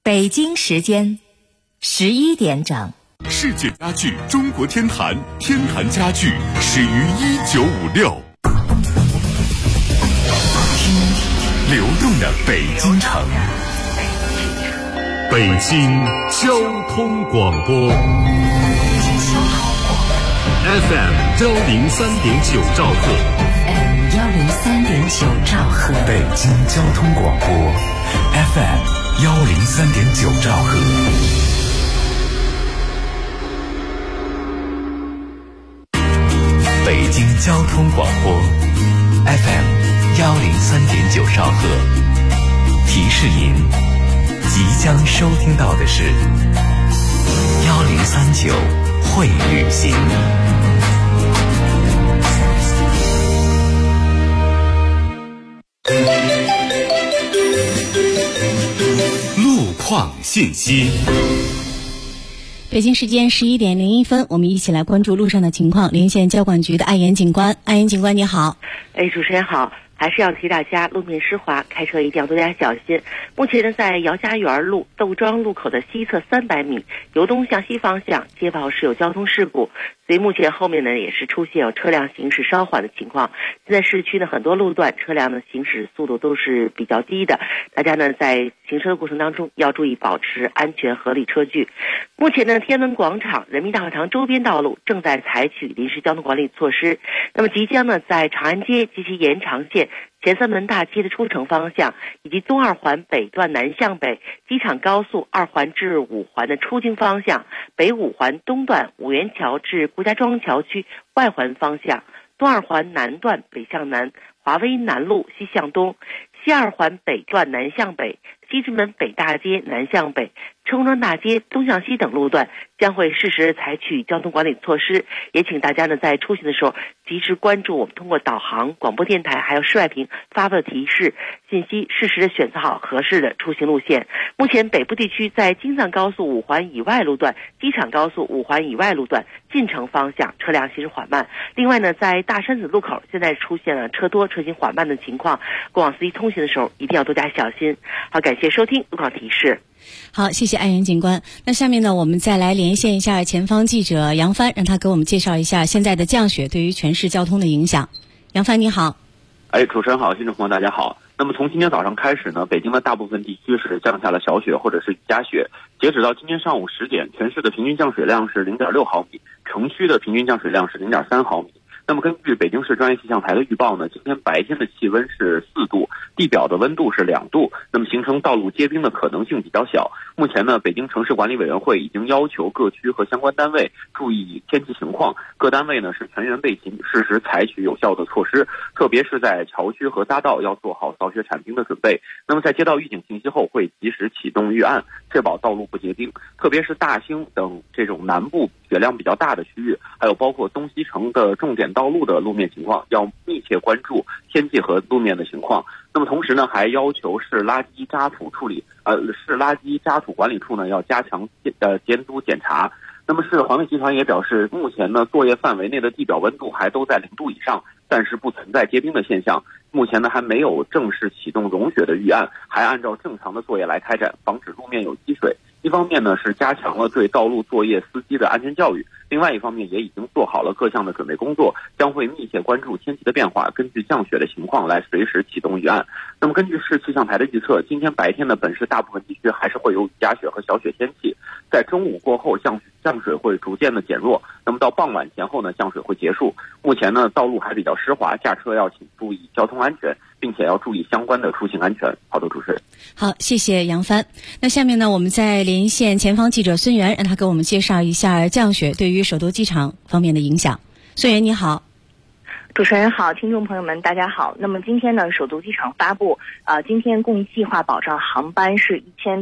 北京时间11点整。 世界家具中国天坛，天坛家具始于1956。听流动的北京城，北京交通广播 FM 103.9兆赫 103.9兆赫， 北京交通广播 FM 103.9兆赫。北京交通广播 FM 103.9兆赫，提示您即将收听到的是1039会旅行。路况信息。 北京时间11点01分，我们一起来关注路上的情况。连线交管局的艾岩警官，艾岩警官你好。 主持人好。还是要提大家路面湿滑，开车一定要多加小心。目前呢，在姚家园路窦庄路口的西侧300米，由东向西方向接报是有交通事故，所以目前后面呢也是出现有车辆行驶稍缓的情况。现在市区呢很多路段车辆的行驶速度都是比较低的，大家呢在行车的过程当中要注意保持安全合理车距。目前呢，天安门广场、人民大会堂周边道路正在采取临时交通管理措施。那么即将呢，在长安街及其延长线、前三门大街的出城方向，以及东二环北段南向北、机场高速2环至5环的出京方向、北5环东段五元桥至顾家庄桥区外环方向、东二环南段北向南、华威南路西向东、西2环北段南向北、西直门北大街南向北、城中大街东向西等路段将会适时采取交通管理措施，也请大家呢在出行的时候及时关注我们通过导航、广播电台还有示外屏发布的提示信息，适时的选择好合适的出行路线。目前北部地区在京藏高速5环以外路段、机场高速5环以外路段进城方向车辆行驶缓慢。另外呢，在大山子路口现在出现了车多车行缓慢的情况，过往司机通行的时候一定要多加小心。好，感谢收听路况提示。 好，谢谢艾岩警官。那下面呢，我们再来连线一下前方记者杨帆，让他给我们介绍一下现在的降雪对于全市交通的影响。杨帆你好。 主持人好，听众朋友大家好。那么从今天早上开始呢，北京的大部分地区是降下了小雪或者是雨夹雪。截止到今天上午10点，全市的平均降水量是0.6毫米，城区的平均降水量是0.3毫米。那么根据北京市专业气象台的预报呢，今天白天的气温是4度，地表的温度是2度，那么形成道路结冰的可能性比较小。目前呢，北京城市管理委员会已经要求各区和相关单位注意天气情况，各单位呢是全员备勤，适时采取有效的措施，特别是在桥区和匝道要做好扫雪铲冰的准备。那么在接到预警信息后，会及时启动预案，确保道路不结冰。特别是大兴等这种南部雪量比较大的区域，还有包括东西城的重点道路的路面情况，要密切关注天气和路面的情况。那么同时呢，还要求市垃圾渣土管理处呢要加强监督检查。那么市环卫集团也表示，目前呢作业范围内的地表温度还都在0度以上，但是不存在结冰的现象。目前呢还没有正式启动融雪的预案，还按照正常的作业来开展，防止路面有积水。一方面呢是加强了对道路作业司机的安全教育，另外一方面也已经做好了各项的准备工作，将会密切关注天气的变化，根据降雪的情况来随时启动预案。那么根据市气象台的预测，今天白天的本市大部分地区还是会有雨夹雪和小雪天气，在中午过后降水会逐渐的减弱，那么到傍晚前后呢降水会结束。目前呢道路还比较湿滑，驾车要请注意交通安全，并且要注意相关的出行安全。好的，主持人。 好，谢谢杨帆。那下面呢，我们再连线前方记者孙源，让他给我们介绍一下降雪对于首都机场方面的影响。孙源你好。 主持人好，听众朋友们大家好。那么今天呢，首都机场发布，今天共计划保障航班是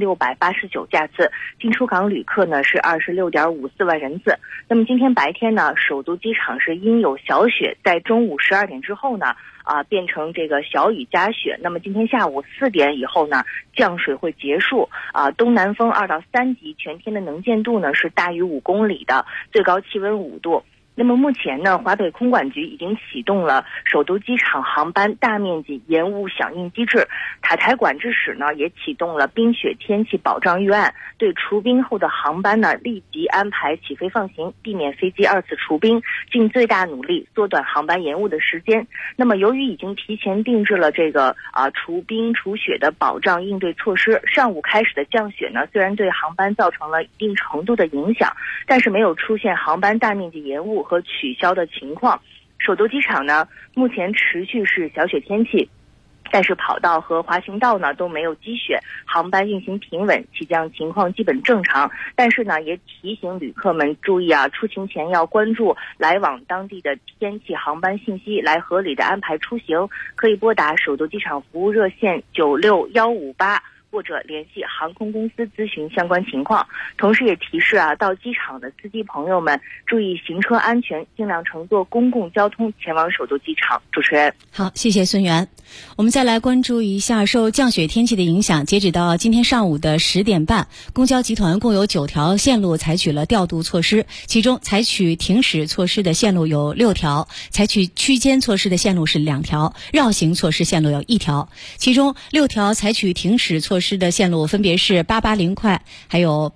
1689架次，进出港旅客呢是26.54万人次。那么今天白天呢，首都机场是因有小雪，在中午12点之后呢，变成这个小雨夹雪。那么今天下午4点以后呢，降水会结束。东南风2到3级，全天的能见度呢是大于5公里的，最高气温5度。 那么目前呢，华北空管局已经启动了首都机场航班大面积延误响应机制，塔台管制室呢也启动了冰雪天气保障预案，对除冰后的航班呢立即安排起飞放行，避免飞机二次除冰，尽最大努力缩短航班延误的时间。那么由于已经提前定制了这个除冰除雪的保障应对措施，上午开始的降雪呢，虽然对航班造成了一定程度的影响，但是没有出现航班大面积延误和取消的情况。首都机场呢，目前持续是小雪天气，但是跑道和滑行道呢都没有积雪，航班运行平稳，起降情况基本正常。但是呢，也提醒旅客们注意出行前要关注来往当地的天气、航班信息，来合理的安排出行。可以拨打首都机场服务热线96158。或者联系航空公司咨询相关情况。同时也提示到机场的司机朋友们注意行车安全，尽量乘坐公共交通前往首都机场。主持人， 好，谢谢孙源。我们再来关注一下受降雪天气的影响，截止到今天上午的10点半，公交集团共有9条线路采取了调度措施，其中采取停驶措施的线路有6条，采取区间措施的线路是2条，绕行措施线路有1条。其中6条采取停驶措施的线路分别是880快，还有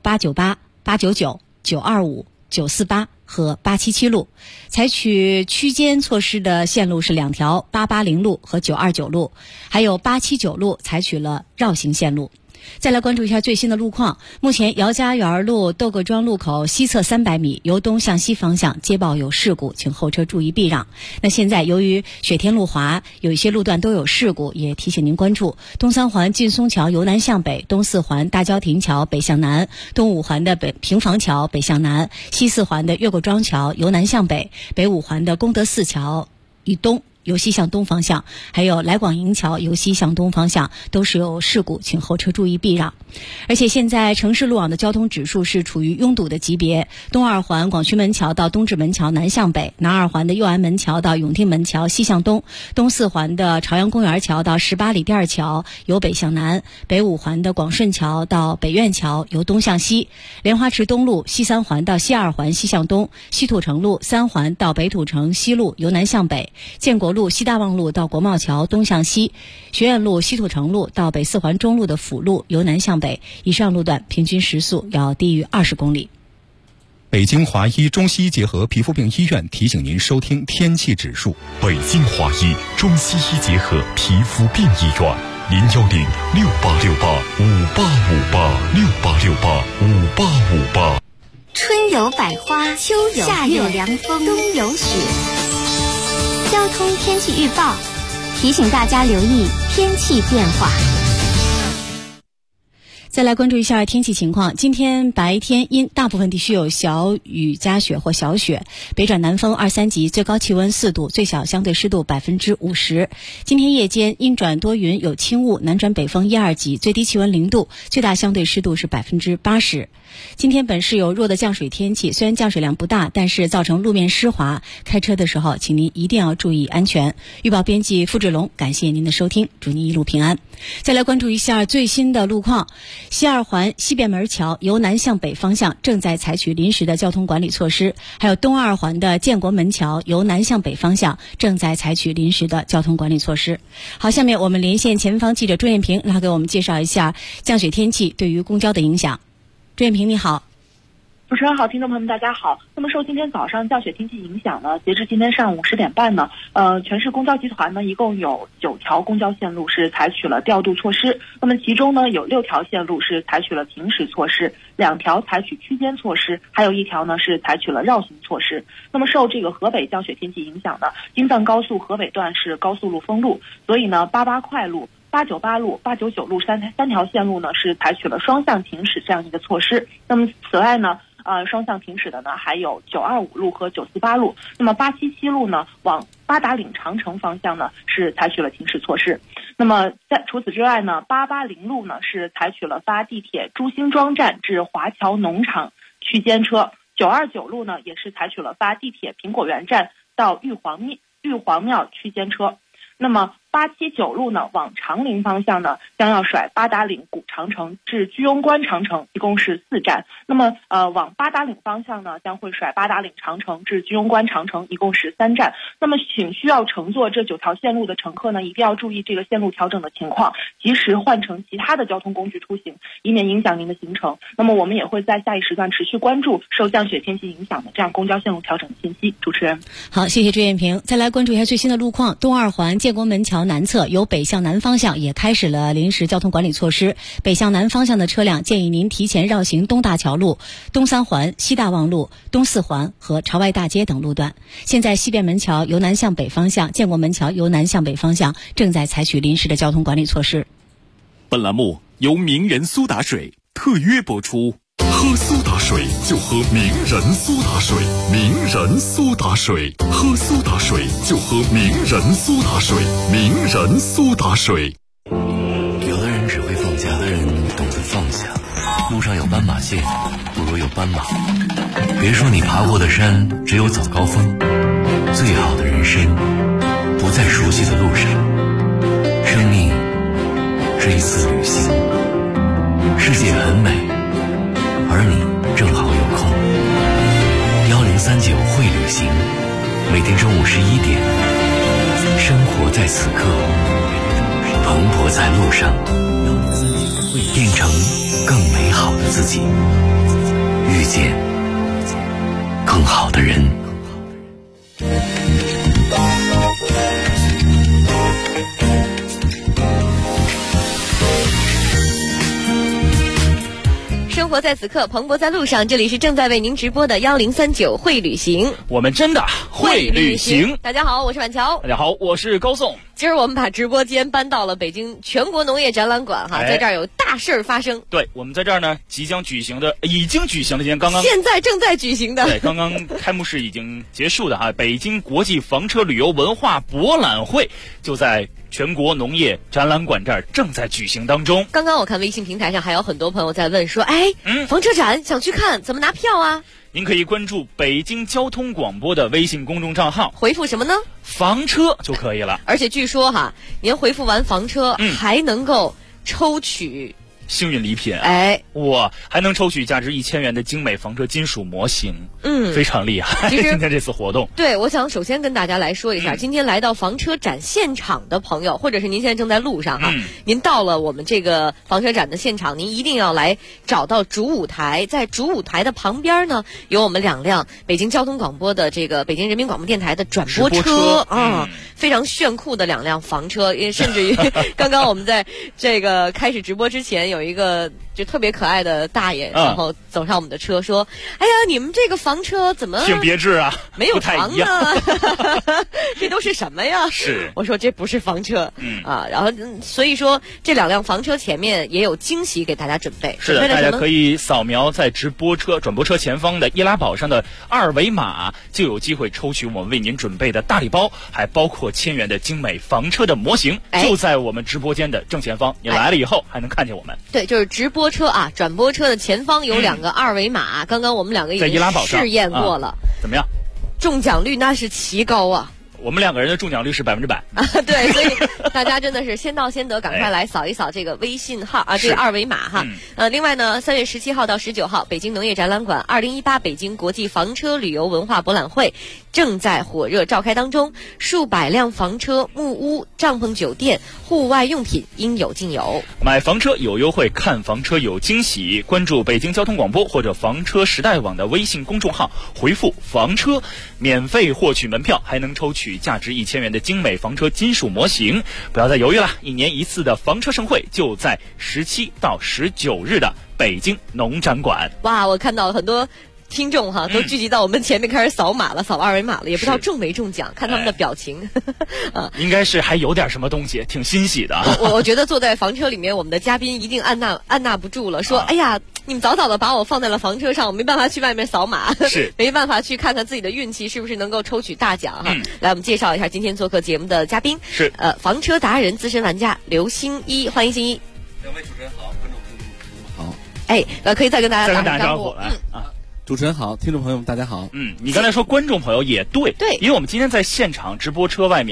898、899、925、948和877路。采取区间措施的线路是2条，880路和929路，还有879路采取了绕行线路。再来关注一下最新的路况。目前姚家园路窦各庄路口西侧300米由东向西方向接报有事故，请后车注意避让。那现在由于雪天路滑，有一些路段都有事故，也提醒您关注东三环劲松桥由南向北，东四环大郊亭桥北向南，东五环的平房桥北向南，西四环的越过庄桥由南向北，北五环的功德寺桥以东由西向东方向，还有来广营桥由西向东方向都是有事故，请后车注意避让。而且现在城市路网的交通指数是处于拥堵的级别，东二环广渠门桥到东直门桥南向北，南二环的右安门桥到永定门桥西向东，东四环的朝阳公园桥到18里店桥由北向南，北五环的广顺桥到北苑桥由东向西，莲花池东路西三环到西二环西向东，西土城路3环到北土城西路由南向北，建国路西大望路到国贸桥东向西，学院路西土城路到北四环中路的辅路由南向北，以上路段平均时速要低于20公里。 北京华医中西医结合皮肤病医院提醒您收听天气指数。 北京华医中西医结合皮肤病医院，0106868586868685858。 春有百花，秋有夏有凉风，冬有雪。交通天气预报提醒大家留意天气变化。 再来关注一下天气情况。今天白天因大部分地区有小雨加雪或小雪，北转南风2、3级，最高气温4度，最小相对湿度50%。今天夜间阴转多云有轻雾，南转北风1、2级，最低气温0度，最大相对湿度是80%。今天本市有弱的降水天气，虽然降水量不大，但是造成路面湿滑，开车的时候请您一定要注意安全。预报编辑付志龙，感谢您的收听，祝您一路平安。再来关注一下最新的路况。西二环西便门桥由南向北方向正在采取临时的交通管理措施，还有东二环的建国门桥由南向北方向正在采取临时的交通管理措施。好，下面我们连线前方记者朱艳萍，让他给我们介绍一下降雪天气对于公交的影响。朱艳萍你好。 主持人好，听众朋友们大家好。那么受今天早上降雪天气影响呢，截至今天上午10点半呢，全市公交集团呢一共有9条公交线路是采取了调度措施。那么其中呢有6条线路是采取了停驶措施，2条采取区间措施，还有1条呢是采取了绕行措施。那么受这个河北降雪天气影响呢，京藏高速河北段是高速路封路，所以呢88快路、898路、899路三条线路呢是采取了双向停驶这样一个措施。那么此外呢双向停驶的呢还有925路和948路。那么877路呢往八达岭长城方向呢是采取了停驶措施。那么除此之外呢880路呢是采取了发地铁朱辛庄站至华侨农场区间车。929路呢也是采取了发地铁苹果园站到玉皇庙区间车。那么 879路呢往长陵方向呢将要甩八达岭古长城至居庸关长城，一共是4站。那么往八达岭方向呢将会甩八达岭长城至居庸关长城，一共是3站。那么请需要乘坐这9条线路的乘客呢一定要注意这个线路调整的情况，及时换乘其他的交通工具出行，以免影响您的行程。那么我们也会在下一时段持续关注受降雪天气影响的这样公交线路调整的信息。主持人， 好，谢谢朱艳萍。再来关注一下最新的路况。东二环建国门桥南侧由北向南方向也开始了临时交通管理措施，北向南方向的车辆建议您提前绕行东大桥路、东三环、西大望路、东四环和朝外大街等路段。现在西便门桥由南向北方向、建国门桥由南向北方向正在采取临时的交通管理措施。 本栏目由名人苏打水特约播出。喝苏打水就喝名人苏打水，名人苏打水，喝苏打水就喝名人苏打水，名人苏打水。 有的人只会放假，有的人懂得放下。路上有斑马线，不如有斑马。别说你爬过的山只有早高峰，最好的人生不在熟悉的路上。生命是一次旅行，世界很美，而你正好有空。1039会旅行，每天中午11点，生活在此刻，蓬勃在路上，变成更美好的自己，遇见更好的人。 生活在此刻，蓬勃在路上。这里是正在为您直播的1039会旅行， 我们真的会旅行。 大家好，我是婉乔。 大家好，我是高颂。 今儿我们把直播间搬到了北京全国农业展览馆哈，在这儿有大事儿发生。 对，我们在这儿呢，已经举行的，今天刚刚现在正在举行的， 对，刚刚开幕式已经结束的哈，北京国际房车旅游文化博览会就在全国农业展览馆这儿正在举行当中。 刚刚我看微信平台上还有很多朋友在问说，房车展想去看，怎么拿票啊？ 您可以关注北京交通广播的微信公众账号， 回复什么呢？ 房车就可以了。 而且据说哈，您回复完房车，还能够抽取幸运礼品，哇，还能抽取价值1000元的精美房车金属模型，非常厉害。 其实今天这次活动， 对，我想首先跟大家来说一下，今天来到房车展现场的朋友，或者是您现在正在路上哈，您到了我们这个房车展的现场，您一定要来找到主舞台，在主舞台的旁边呢，有我们2辆北京交通广播的这个北京人民广播电台的转播车啊，非常炫酷的2辆房车，也甚至于刚刚我们在这个开始直播之前有一个就特别可爱的大爷，然后走上我们的车说：“哎呀，你们这个房车怎么挺别致啊？ 没有房呢？这都是什么呀？” 是， 我说这不是房车，然后所以说这2辆房车前面也有惊喜给大家准备。 是的，大家可以扫描在转播车前方的易拉宝上的2维码，就有机会抽取我们为您准备的大礼包，还包括1000元的精美房车的模型，就在我们直播间的正前方。你来了以后还能看见我们。 对，就是直播车啊，转播车的前方有2个2维码，刚刚我们2个已经试验过了， 怎么样？ 中奖率那是奇高啊！ 我们2个人的中奖率是100% 对，所以大家真的是先到先得，赶快来扫一扫这个微信号啊，这个2维码哈。另外呢，3月17号到19号，北京农业展览馆2018北京国际房车旅游文化博览会正在火热召开当中，数百辆房车、木屋、帐篷酒店、户外用品应有尽有。 买房车有优惠，看房车有惊喜。关注北京交通广播或者房车时代网的微信公众号，回复房车，免费获取门票，还能抽取价值1000元的精美房车金属模型。不要再犹豫了，1年1次的房车盛会就在17到19日的北京农展馆。 哇，我看到很多听众哈都聚集到我们前面开始扫码了，扫2维码了，也不知道中没中奖，看他们的表情。 应该是还有点什么东西，挺欣喜的。 我觉得坐在房车里面，我们的嘉宾一定按捺不住了，说：“哎呀，你们早早的把我放在了房车上，我没办法去外面扫码， 是没办法去看看自己的运气是不是能够抽取大奖哈。”来，我们介绍一下今天做客节目的嘉宾， 是房车达人、资深玩家刘新一，欢迎新一。 2位主持人好，观众朋友们好。 可以再跟大家打招呼来啊。 主持人好，听众朋友们大家好。 你刚才说观众朋友也对， 对， 因为我们今天在现场直播车外面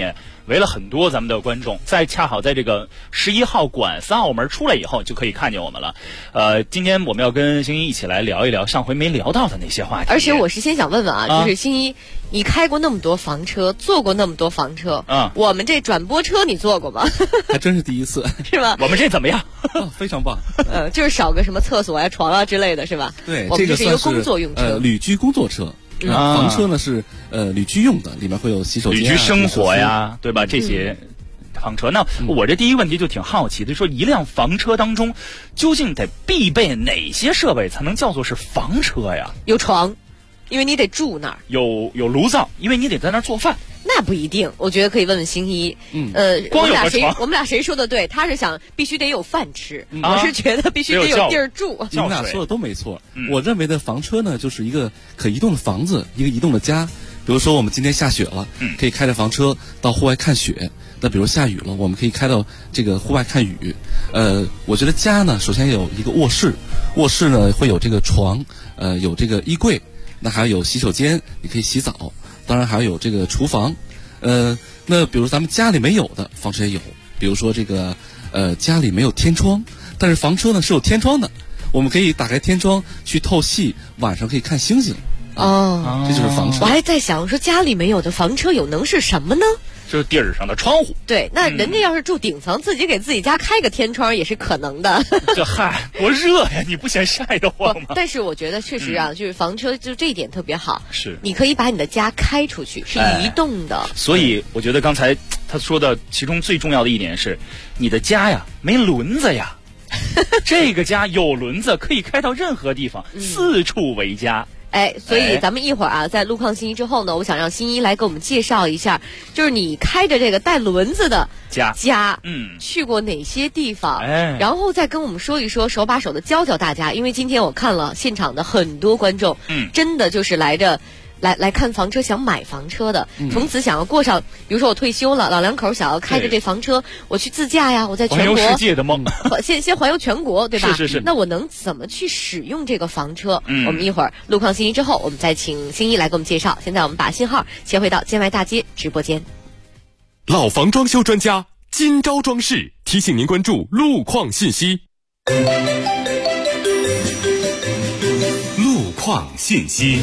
围了很多咱们的观众，恰好在这个11号馆3号门出来以后就可以看见我们了。今天我们要跟星一一起来聊一聊上回没聊到的那些话题。 而且我是先想问问啊，就是星一，你开过那么多房车，坐过那么多房车，我们这转播车你坐过吗？ 还真是第一次， 是吧？ 我们这怎么样？ 非常棒。 就是少个什么厕所呀、床啊之类的，是吧？ 对， 我们这是一个工作用车， 旅居工作车。房车呢是旅居用的，里面会有洗手间、 旅居生活呀，对吧？这些房车。那我这第一个问题就挺好奇的，说一辆房车当中究竟得必备哪些设备才能叫做是房车呀？ 有床，因为你得住那儿； 有炉灶，因为你得在那儿做饭。 那不一定，我觉得可以问问星一。 光有个床， 我们俩谁说的对？他是想必须得有饭吃，我是觉得必须得有地儿住。 你们俩说的都没错。我认为的房车呢，就是一个可移动的房子，一个移动的家。比如说我们今天下雪了，可以开着房车到户外看雪。那比如下雨了，我们可以开到这个户外看雨。我觉得家呢，首先有一个卧室，卧室呢会有这个床，有这个衣柜，那还有洗手间，你可以洗澡。当然还有这个厨房，那比如咱们家里没有的，房车也有。比如说这个家里没有天窗，但是房车呢是有天窗的，我们可以打开天窗去透气，晚上可以看星星。这就是房车。 我还在想说家里没有的房车有能是什么呢？ 就是地儿上的窗户。 对，那人家要是住顶层，自己给自己家开个天窗也是可能的。 这嗨，多热呀！你不嫌晒得慌吗？ 但是我觉得确实啊，就是房车就这一点特别好， 是你可以把你的家开出去，是移动的。 所以我觉得刚才他说的其中最重要的一点是，你的家呀没轮子呀，这个家有轮子，可以开到任何地方，四处为家。 所以咱们一会儿啊，在路况信息之后呢，我想让新一来给我们介绍一下，就是你开着这个带轮子的家，去过哪些地方，然后再跟我们说一说，手把手的教大家。因为今天我看了现场的很多观众，真的就是来看房车，想买房车的，从此想要过上，比如说我退休了，老两口想要开着这房车，我去自驾呀，我在全国环游世界的梦， 先环游全国，对吧？ 是。 那我能怎么去使用这个房车？我们一会儿路况信息之后，我们再请星一来给我们介绍。现在我们把信号切回到建外大街直播间。 老房装修专家今朝装饰提醒您关注路况信息。路况信息。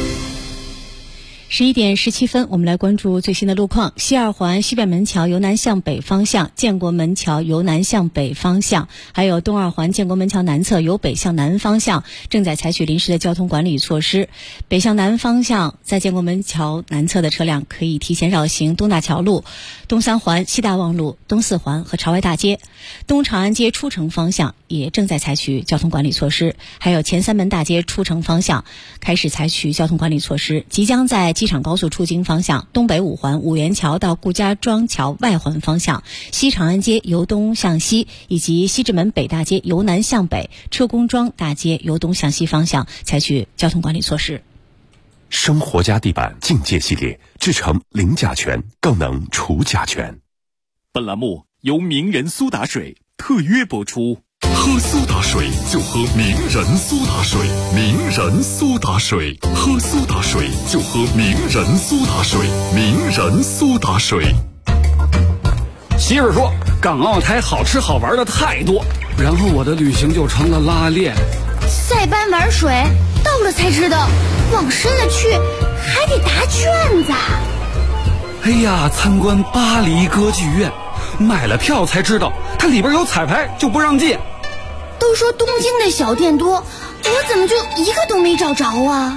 11点17分，我们来关注最新的路况。西二环西便门桥由南向北方向，建国门桥由南向北方向，还有东二环建国门桥南侧由北向南方向，正在采取临时的交通管理措施。北向南方向在建国门桥南侧的车辆可以提前绕行东大桥路、东三环西大望路、东四环和朝外大街。东长安街出城方向也正在采取交通管理措施，还有前三门大街出城方向开始采取交通管理措施，即将在机场高速出京方向、东北五环五元桥到顾家庄桥外环方向、西长安街由东向西以及西直门北大街由南向北、车公庄大街由东向西方向采取交通管理措施。 生活家地板境界系列，制成零甲醛，更能除甲醛。本栏目由名人苏打水特约播出。喝苏打水就喝名人苏打水，名人苏打水，喝苏打水就喝名人苏打水，名人苏打水。 媳妇说港澳台好吃好玩的太多，然后我的旅行就成了拉练。 塞班玩水，到了才知道往深了去还得答卷子。 哎呀，参观巴黎歌剧院，买了票才知道它里边有彩排就不让进。 都说东京的小店多，我怎么就一个都没找着啊？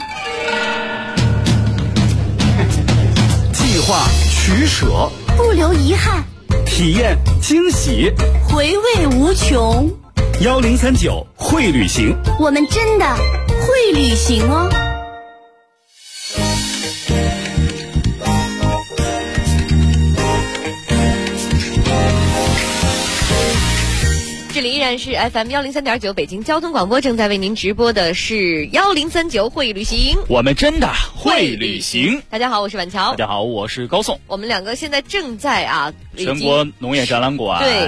计划取舍， 不留遗憾， 体验惊喜， 回味无穷。 1039会旅行， 我们真的会旅行哦。 这里依然是 FM 103.9北京交通广播，正在为您直播的是1039会旅行， 我们真的会旅行。 大家好，我是晚桥。 大家好，我是高颂。 我们两个现在正在全国农业展览馆对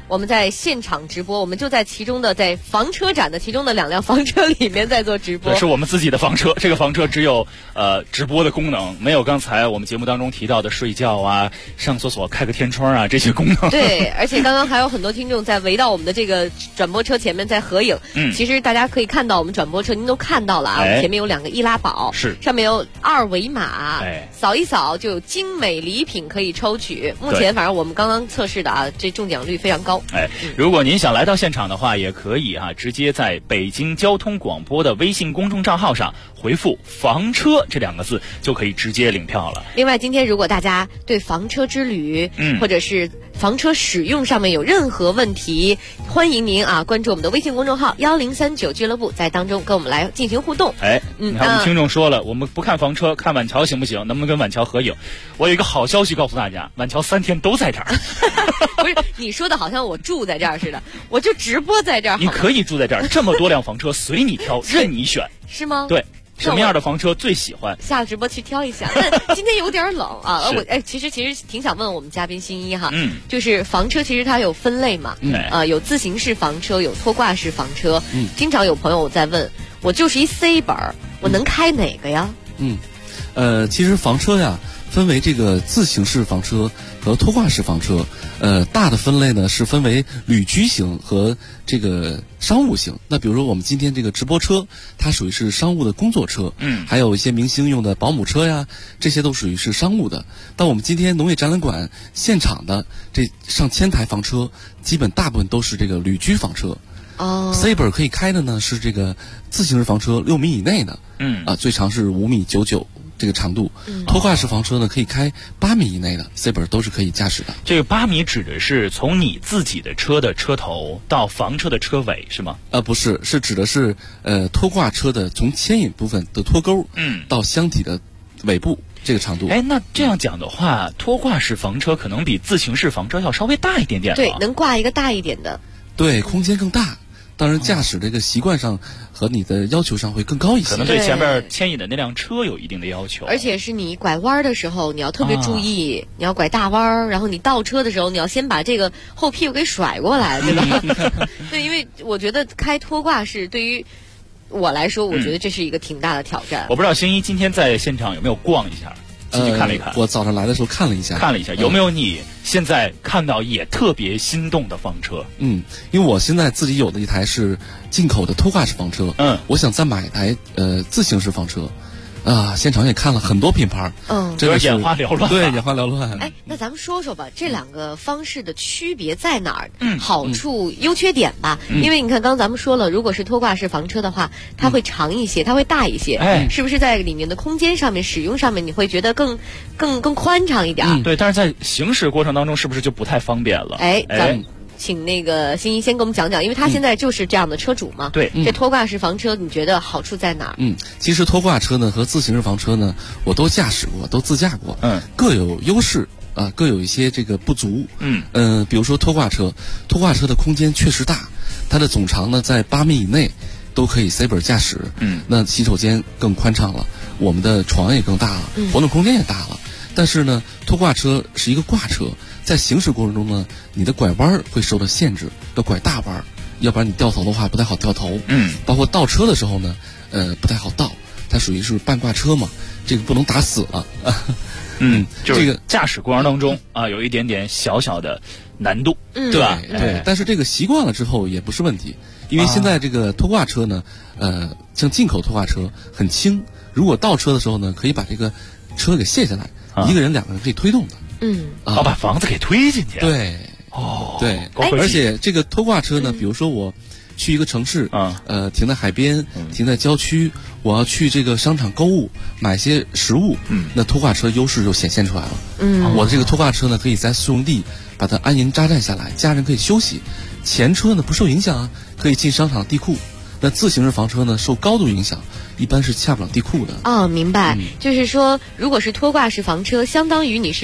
我们在现场直播，我们就在其中的在房车展的其中的2辆房车里面在做直播。 对，是我们自己的房车，这个房车只有直播的功能，没有刚才我们节目当中提到的睡觉啊、上厕所开个天窗啊这些功能。 对，而且刚刚还有很多听众在围到我们的这个转播车前面在合影。其实大家可以看到我们转播车，您都看到了啊，前面有2个易拉宝， 是上面有2维码，扫一扫就有精美礼品可以抽取。目前反正我们刚刚测试的啊，这中奖率非常高。 如果您想来到现场的话，也可以直接在北京交通广播的微信公众账号上回复房车这2个字，就可以直接领票了。 另外，今天如果大家对房车之旅，或者是房车使用上面有任何问题，欢迎您关注我们的微信公众号1039俱乐部，在当中跟我们来进行互动。 你看我们听众说了，我们不看房车，看晚桥行不行？能不能跟晚桥合影？我有一个好消息告诉大家，晚桥3天都在这儿。 不是你说的好像我住在这儿似的，我就直播在这儿。 你可以住在这儿，这么多辆房车随你挑，任你选。 是吗？ 对。什么样的房车最喜欢？ 下了直播去挑一下。但今天有点冷啊，我其实挺想问我们嘉宾新一哈，就是房车其实它有分类嘛，有自行式房车，有拖挂式房车。经常有朋友在问，我就是一 C 本，我能开哪个呀？ 其实房车呀，分为这个自行式房车和拖挂式房车。大的分类呢是分为旅居型和这个商务型。那比如说我们今天这个直播车，它属于是商务的工作车，还有一些明星用的保姆车呀，这些都属于是商务的。但我们今天农业展览馆现场的这上千台房车，基本大部分都是这个旅居房车。C 本可以开的呢是这个自行式房车6米以内的，最长是5米99。这个长度，拖挂式房车呢可以开8米以内的 C 本都是可以驾驶的。 这个8米指的是从你自己的车的车头到房车的车尾是吗？ 不是，是指的是拖挂车的从牵引部分的拖钩，到箱体的尾部这个长度。 那这样讲的话，拖挂式房车可能比自行式房车要稍微大一点点。 对，能挂一个大一点的。 对，空间更大。当然，驾驶这个习惯上和你的要求上会更高一些， 可能对前面牵引的那辆车有一定的要求。 而且是你拐弯的时候，你要特别注意，你要拐大弯，然后你倒车的时候，你要先把这个后屁股给甩过来，对吧？对，因为我觉得开拖挂式对于我来说，我觉得这是一个挺大的挑战。 我不知道星一今天在现场有没有逛一下？进去看了一看。 我早上来的时候看了一下， 有没有你现在看到也特别心动的房车？ 因为我现在自己有的一台是进口的拖挂式房车，我想再买一台自行式房车。现场也看了很多品牌， 这是眼花缭乱。 对，眼花缭乱。 那咱们说说吧，这2个方式的区别在哪儿？好处、优缺点吧。因为你看，刚刚咱们说了，如果是拖挂式房车的话，它会长一些，它会大一些，是不是在里面的空间上面、使用上面，你会觉得更宽敞一点？ 对，但是在行驶过程当中，是不是就不太方便了？ 咱们请那个新一先给我们讲讲，因为他现在就是这样的车主嘛。 对， 这拖挂式房车你觉得好处在哪儿？ 其实拖挂车呢和自行式房车呢，我都驾驶过，都自驾过，各有优势各有一些这个不足。比如说拖挂车的空间确实大，它的总长呢在8米以内都可以 C 本驾驶。那洗手间更宽敞了，我们的床也更大了，活动空间也大了。但是呢，拖挂车是一个挂车，在行驶过程中呢，你的拐弯会受到限制，要拐大弯，要不然你掉头的话不太好掉头。包括倒车的时候呢，不太好倒，它属于是半挂车嘛，这个不能打死了。 就是这个驾驶过程当中有一点点小小的难度，对吧？ 对，但是这个习惯了之后也不是问题，因为现在这个拖挂车呢，像进口拖挂车很轻，如果倒车的时候呢，可以把这个车给卸下来，一个人、2个人可以推动的。 把房子给推进去。 对，对，而且这个拖挂车呢，比如说我去一个城市，停在海边，停在郊区，我要去这个商场购物，买些食物，那拖挂车优势就显现出来了。我的这个拖挂车呢，可以在宿用地把它安营扎寨下来，家人可以休息，前车呢不受影响可以进商场地库。那自行式房车呢，受高度影响，一般是下不了地库的。 明白。就是说，如果是拖挂式房车，相当于你是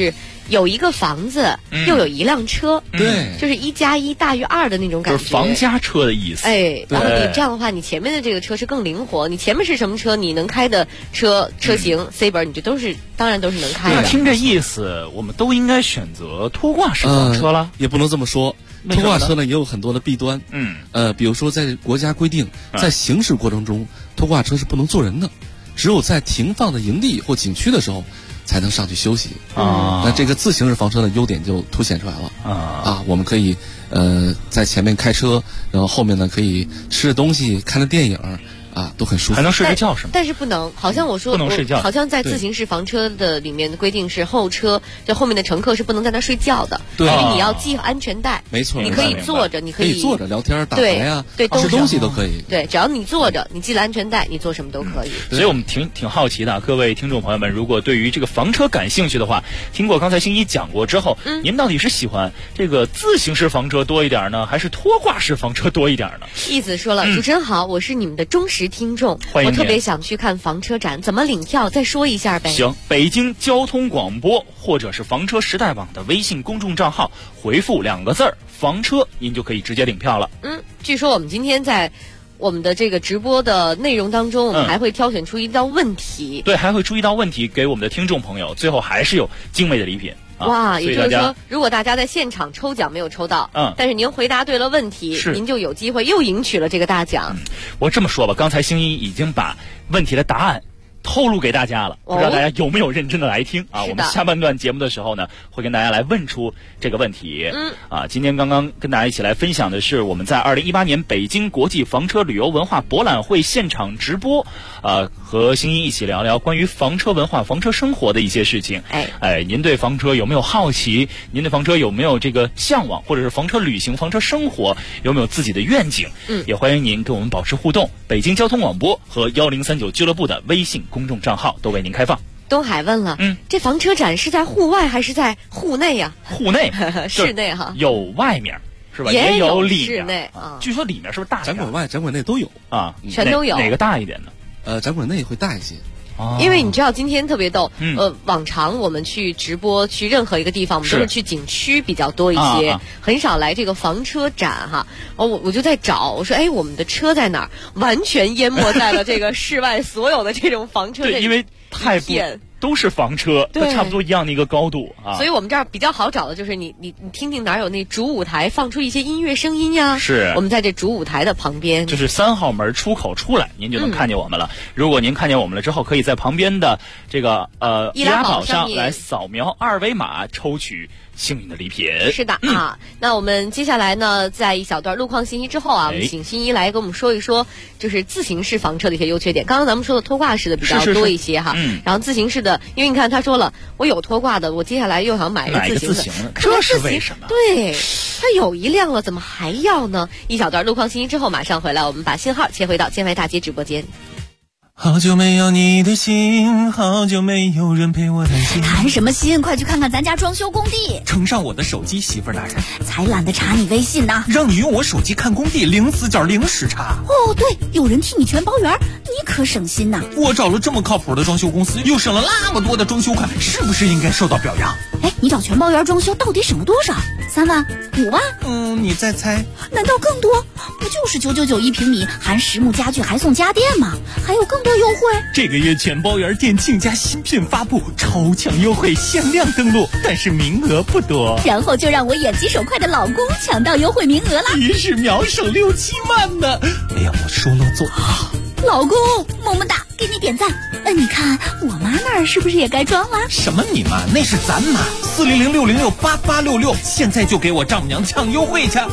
有一个房子，又有一辆车， 对， 就是1+1大于2的那种感觉， 就是房加车的意思。 然后你这样的话，你前面的这个车是更灵活，你前面是什么车，你能开的车型 C 本，你就当然都是能开的。 听这意思，我们都应该选择拖挂式房车了。 也不能这么说，拖挂车呢也有很多的弊端。比如说在国家规定，在行驶过程中，拖挂车是不能坐人的，只有在停放的营地或景区的时候才能上去休息。那这个自行车房车的优点就凸显出来了。我们可以在前面开车，然后后面呢可以吃着东西，看着电影。都很舒服， 还能睡个觉是吗？ 但是不能，好像我说不能睡觉， 好像在自行式房车的里面的规定是后车，就后面的乘客是不能在那睡觉的，因为你要系安全带。 没错， 你可以坐着，你可以坐着聊天、打牌啊， 对， 吃东西都可以。 对，只要你坐着，你系了安全带，你做什么都可以。 所以我们挺好奇的，各位听众朋友们，如果对于这个房车感兴趣的话，听过刚才星一讲过之后，您到底是喜欢这个自行式房车多一点呢，还是拖挂式房车多一点呢？ 意思说了，主持人好，我是你们的忠实听众。我特别想去看房车展，怎么领票？再说一下呗。 行，北京交通广播或者是房车时代网的微信公众账号，回复2个字儿“房车”，您就可以直接领票了。 据说我们今天在我们的这个直播的内容当中，我们还会挑选出一道问题。 对，还会出一道问题给我们的听众朋友，最后还是有精美的礼品。 哇，也就是说，如果大家在现场抽奖没有抽到，但是您回答对了问题，您就有机会又赢取了这个大奖。 我这么说吧，刚才星一已经把问题的答案透露给大家了，不知道大家有没有认真的来听啊？我们下半段节目的时候呢，会跟大家来问出这个问题。今天刚刚跟大家一起来分享的是我们在2018年北京国际房车旅游文化博览会现场直播，和星一起聊聊关于房车文化、房车生活的一些事情。您对房车有没有好奇？您对房车有没有这个向往？或者是房车旅行、房车生活有没有自己的愿景？也欢迎您跟我们保持互动。北京交通广播和1039俱乐部的微信公众账号都为您开放。 东海问了，这房车展是在户外还是在户内呀？ 户内， 室内哈， 有外面是吧？ 也有里面。 室内啊， 据说里面是不是大？ 展馆外、展馆内都有啊， 全都有。 哪个大一点呢？展馆内会大一些。 因为你知道今天特别逗，往常我们去直播去任何一个地方，我们都是去景区比较多一些，很少来这个房车展哈。我就在找，我说我们的车在哪儿？完全淹没在了这个室外所有的这种房车对，因为太都是房车，都差不多一样的一个高度啊。 所以我们这儿比较好找的就是你听听哪儿有那主舞台放出一些音乐声音呀？ 是， 我们在这主舞台的旁边， 就是3号门出口出来，您就能看见我们了。如果您看见我们了之后，可以在旁边的这个易拉宝上来扫描2维码抽取幸运的礼品。 是的啊，那我们接下来呢，在一小段路况信息之后啊，我们请新一来跟我们说一说，就是自行式房车的一些优缺点。刚刚咱们说的拖挂式的比较多一些哈，然后自行式的，因为你看他说了，我有拖挂的，我接下来又想买一个自行的， 这是为什么？ 对，他有一辆了，怎么还要呢？一小段路况信息之后马上回来，我们把信号切回到建外大街直播间。 好久没有你的心，好久没有人陪我谈心。 谈什么心？快去看看咱家装修工地。 呈上我的手机，媳妇儿大人。 才懒得查你微信呢。 让你用我手机看工地，零死角零时差。 哦，对，有人替你全包圆，你可省心呐。 我找了这么靠谱的装修公司，又省了那么多的装修款，是不是应该受到表扬？ 你找全包圆装修到底省了多少？3万、5万？ 你再猜？ 难道更多？不就是999一平米，含实木家具还送家电吗？还有更多优惠。 这个月全包圆店庆家新品发布，超强优惠，限量登录，但是名额不多。 然后就让我眼疾手快的老公抢到优惠名额了， 一时秒省6、7万呢！哎呀，我说了做。 老公，么么哒，给你点赞。你看我妈那儿是不是也该装了？ 什么你妈？那是咱妈。400-606-8866，现在就给我丈母娘抢优惠去。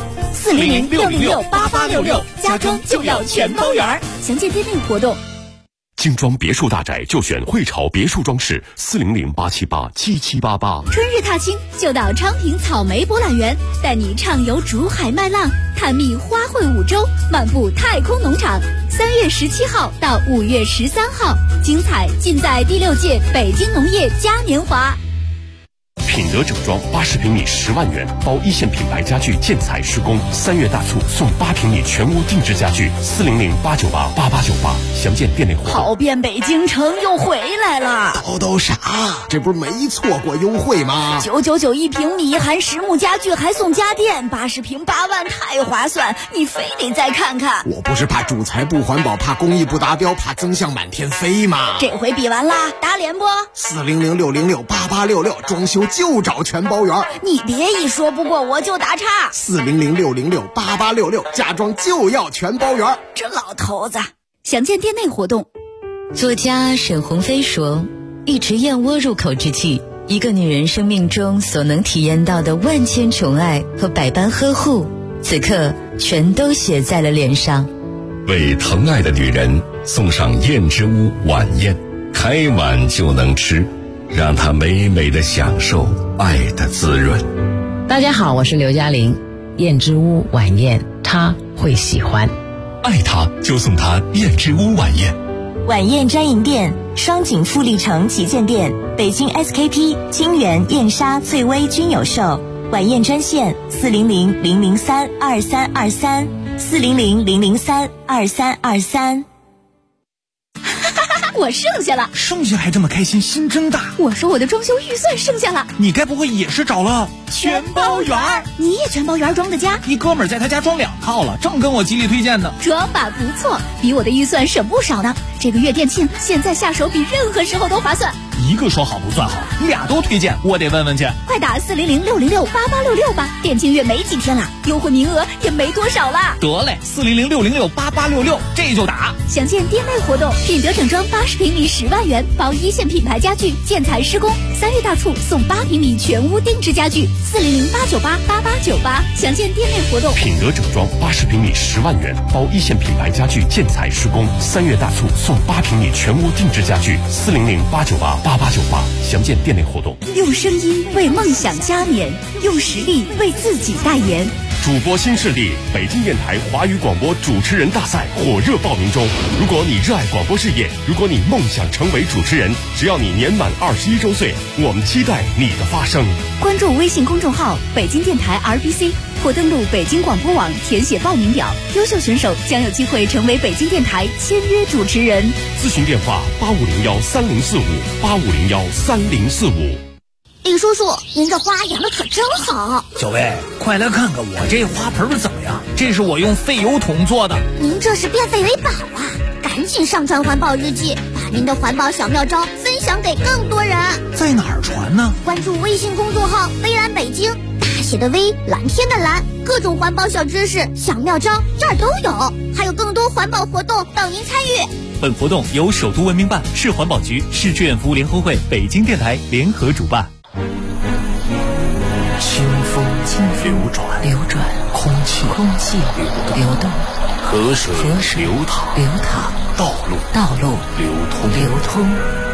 400-606-8866，家装就要全包圆。详见店内活动。 精装别墅大宅就选汇潮别墅装饰，400-878-7788。 春日踏青就到昌平草莓博览园，带你畅游竹海麦浪，探秘花卉5洲，漫步太空农场。3月17号到5月13号，精彩尽在第6届北京农业嘉年华。 品德整装80平米10万元，包一线品牌家具建材施工，3月大促送8平米全屋定制家具，400-898-8898，详见店内活动。 跑遍北京城又回来了， 都傻，这不是没错过优惠吗 ？999一平米，含实木家具还送家电，80平8万，太划算，你非得再看看。 我不是怕主材不环保，怕工艺不达标，怕增项满天飞吗？ 这回比完啦，打脸不？400-606-8866，装修就找全包圆。你别一说不过我就打岔。 400-606-8866，家装就要全包圆。 这老头子，详见店内活动。 作家沈鸿飞说，一池燕窝入口之际，一个女人生命中所能体验到的万千宠爱和百般呵护，此刻全都写在了脸上。 为疼爱的女人送上燕之屋晚宴，开碗就能吃，让她美美的享受爱的滋润。 大家好，我是刘嘉玲。燕之屋晚宴，她会喜欢。 爱她就送她燕之屋晚宴。 晚宴专营店：双井富力城旗舰店、北京 SKP、清源、燕莎、翠微均有售。晚宴专线400-003-2323，400-003-2323。 我剩下了， 剩下还这么开心，心真大。 我说我的装修预算剩下了， 你该不会也是找了全包圆？你也全包圆装的家？ 一哥们儿在他家装2套了，正跟我极力推荐呢。 装吧不错，比我的预算省不少呢。这个月店庆，现在下手比任何时候都划算。 一个说好不算好，你俩都推荐，我得问问去。 快打400-606-8866吧，店庆月没几天了，优惠名额也没多少了。 得嘞，400-606-8866，这就打。 详见店内活动，品德整装80平米10万元，包一线品牌家具建材施工，3月大促送8平米全屋定制家具，400-898-8898，详见店内活动。 品德整装80平米10万元，包一线品牌家具建材施工，3月大促送8平米全屋定制家具，400-898-8898，详见店内活动。 用声音为梦想加冕，用实力为自己代言。 主播新势力，北京电台华语广播主持人大赛火热报名中。如果你热爱广播事业，如果你梦想成为主持人，只要你年满21周岁，我们期待你的发声。 关注微信公众号北京电台 RBC， 或登录北京广播网填写报名表，优秀选手将有机会成为北京电台签约主持人。 咨询电话8501-3045，8501-3045。 李叔叔，您这花养的可真好。 小薇，快来看看我这花盆怎么样？这是我用废油桶做的。 您这是变废为宝啊！赶紧上传环保日记，把您的环保小妙招分享给更多人。 在哪儿传呢？ 关注微信公众号微蓝北京，大写的微，蓝天的蓝，各种环保小知识、小妙招这儿都有，还有更多环保活动等您参与。 本活动由首都文明办、市环保局、市志愿服务联合会、北京电台联合主办。 清风流转，空气流动，河水流淌，道路流通。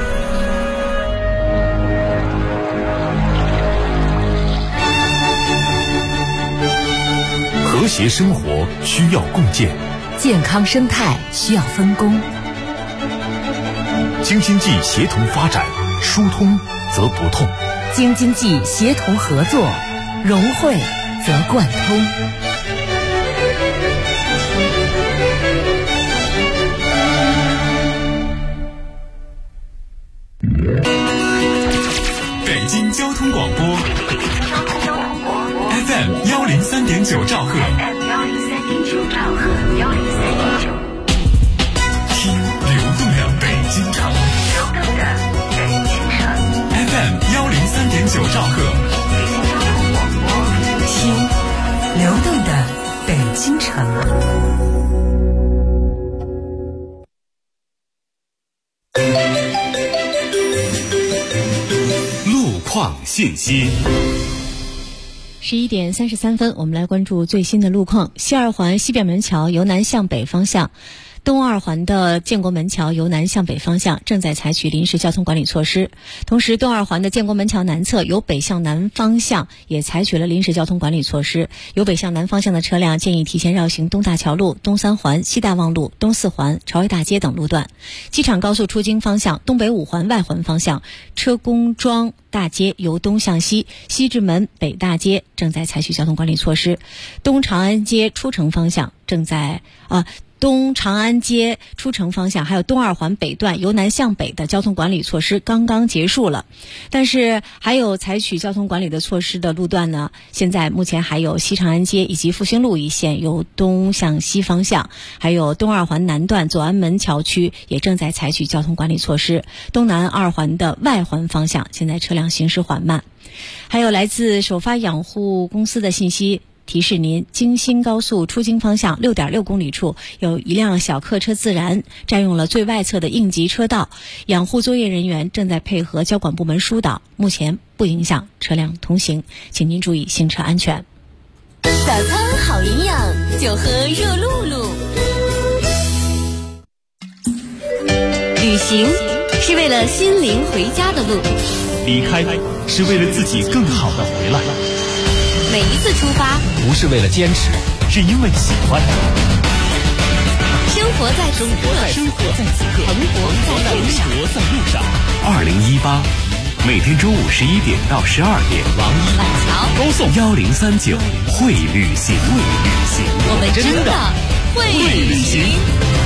和谐生活需要共建， 健康生态需要分工。 京津冀协同发展，疏通则不痛。 京津冀协同合作，融汇则贯通。 北京交通广播 FM 103.9兆赫，听流动的北京城。FM 103.9兆赫， 听流动的北京城。 路况信息。 11点33分，我们来关注最新的路况。西二环西便门桥由南向北方向， 东二环的建国门桥由南向北方向正在采取临时交通管理措施，同时东二环的建国门桥南侧由北向南方向也采取了临时交通管理措施，由北向南方向的车辆建议提前绕行东大桥路、东三环、西大望路、东四环、朝阳大街等路段。机场高速出京方向、东北五环外环方向车公庄大街由东向西、西直门、北大街正在采取交通管理措施。东长安街出城方向东长安街出城方向还有东二环北段由南向北的交通管理措施刚刚结束了，但是还有采取交通管理的措施的路段呢，现在目前还有西长安街以及复兴路一线由东向西方向，还有东二环南段左安门桥区也正在采取交通管理措施，东南二环的外环方向现在车辆行驶缓慢。还有来自首发养护公司的信息提示您，京新高速出京方向 6.6 公里处有一辆小客车自燃，占用了最外侧的应急车道，养护作业人员正在配合交管部门疏导，目前不影响车辆通行，请您注意行车安全。 早餐好营养，就喝热露露。旅行是为了心灵回家的路， 离开是为了自己更好的回来。 每一次出发不是为了坚持，是因为喜欢。 生活在此刻，蓬勃在路上。 2018，每天中午11点到12点， 王一、晚桥、 高送1039会旅行， 我们真的会旅行。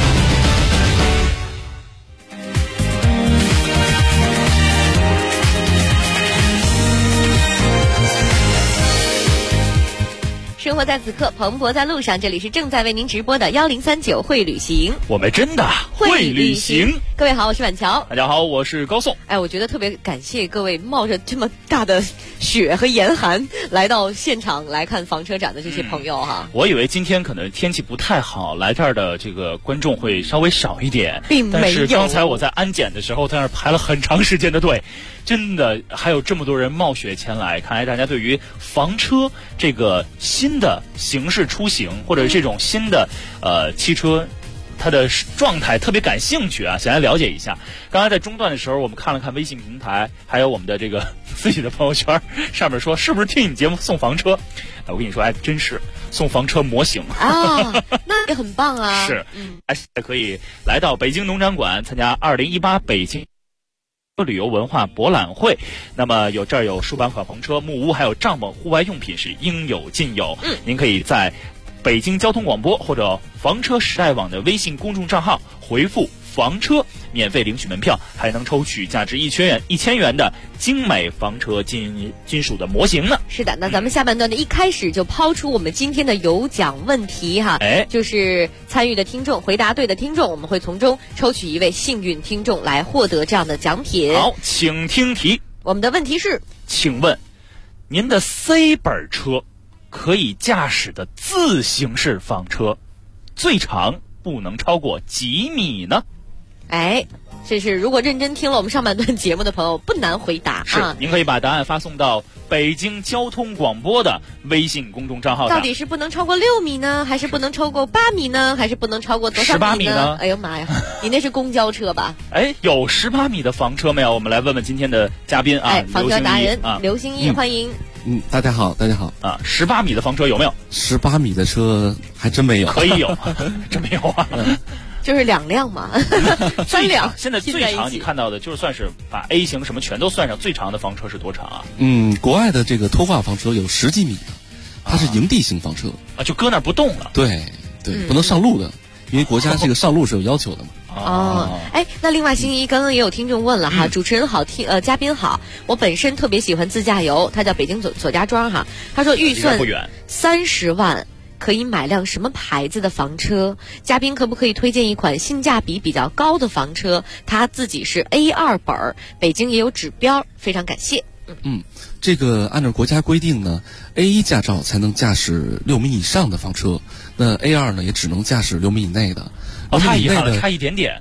生活在此刻，蓬勃在路上。这里是正在为您直播的1039会旅行， 我们真的会旅行。 各位好，我是晚桥。 大家好，我是高颂。 我觉得特别感谢各位冒着这么大的雪和严寒来到现场来看房车展的这些朋友哈。 我以为今天可能天气不太好，来这儿的这个观众会稍微少一点， 并没有。 但是刚才我在安检的时候，在那儿排了很长时间的队，真的还有这么多人冒雪前来，看来大家对于房车这个新的形式出行，或者这种新的汽车它的状态特别感兴趣啊，想来了解一下。刚才在中段的时候，我们看了看微信平台，还有我们的这个自己的朋友圈，上面说是不是听你节目送房车？我跟你说，还真是送房车模型啊，那也很棒啊。 是，还可以来到北京农展馆参加2018北京旅游文化博览会。那么这儿有数百款房车、木屋，还有帐篷、户外用品是应有尽有。您可以在北京交通广播或者房车时代网的微信公众账号回复房车，免费领取门票，还能抽取价值1000元的精美房车金属的模型呢。 是的，那咱们下半段的一开始就抛出我们今天的有奖问题哈，就是参与的听众回答对的听众，我们会从中抽取一位幸运听众来获得这样的奖品。 好，请听题。 我们的问题是， 请问您的 C 本车可以驾驶的自行式房车最长不能超过几米呢？ 这是如果认真听了我们上半段节目的朋友不难回答。 是，您可以把答案发送到北京交通广播的微信公众账号上。 到底是不能超过6米呢，还是不能超过8米呢，还是不能超过多少 18米呢？ 哎呦妈呀，你那是公交车吧？ 有18米的房车没有？我们来问问今天的嘉宾啊， 房车达人刘兴一，欢迎。 大家好啊！18米的房车有没有 ？18米的车还真没有。 可以有，真没有啊。 就是2辆嘛，3辆。 现在最长你看到的，就算是把 A 型什么全都算上，最长的房车是多长啊？ 国外的这个拖挂房车有10几米的，它是营地型房车啊，就搁那儿不动了。 对，不能上路的，因为国家这个上路是有要求的嘛。 那另外星一刚刚也有听众问了哈，主持人好，嘉宾好，我本身特别喜欢自驾游，他叫北京左家庄哈，他说预算30万。可以买辆什么牌子的房车？嘉宾可不可以推荐一款性价比比较高的房车？他自己是 A2 本，北京也有指标，非常感谢。 这个按照国家规定呢 ，A1 驾照才能驾驶6米以上的房车，那 A2 呢也只能驾驶6米以内的。 太遗憾了，差一点点。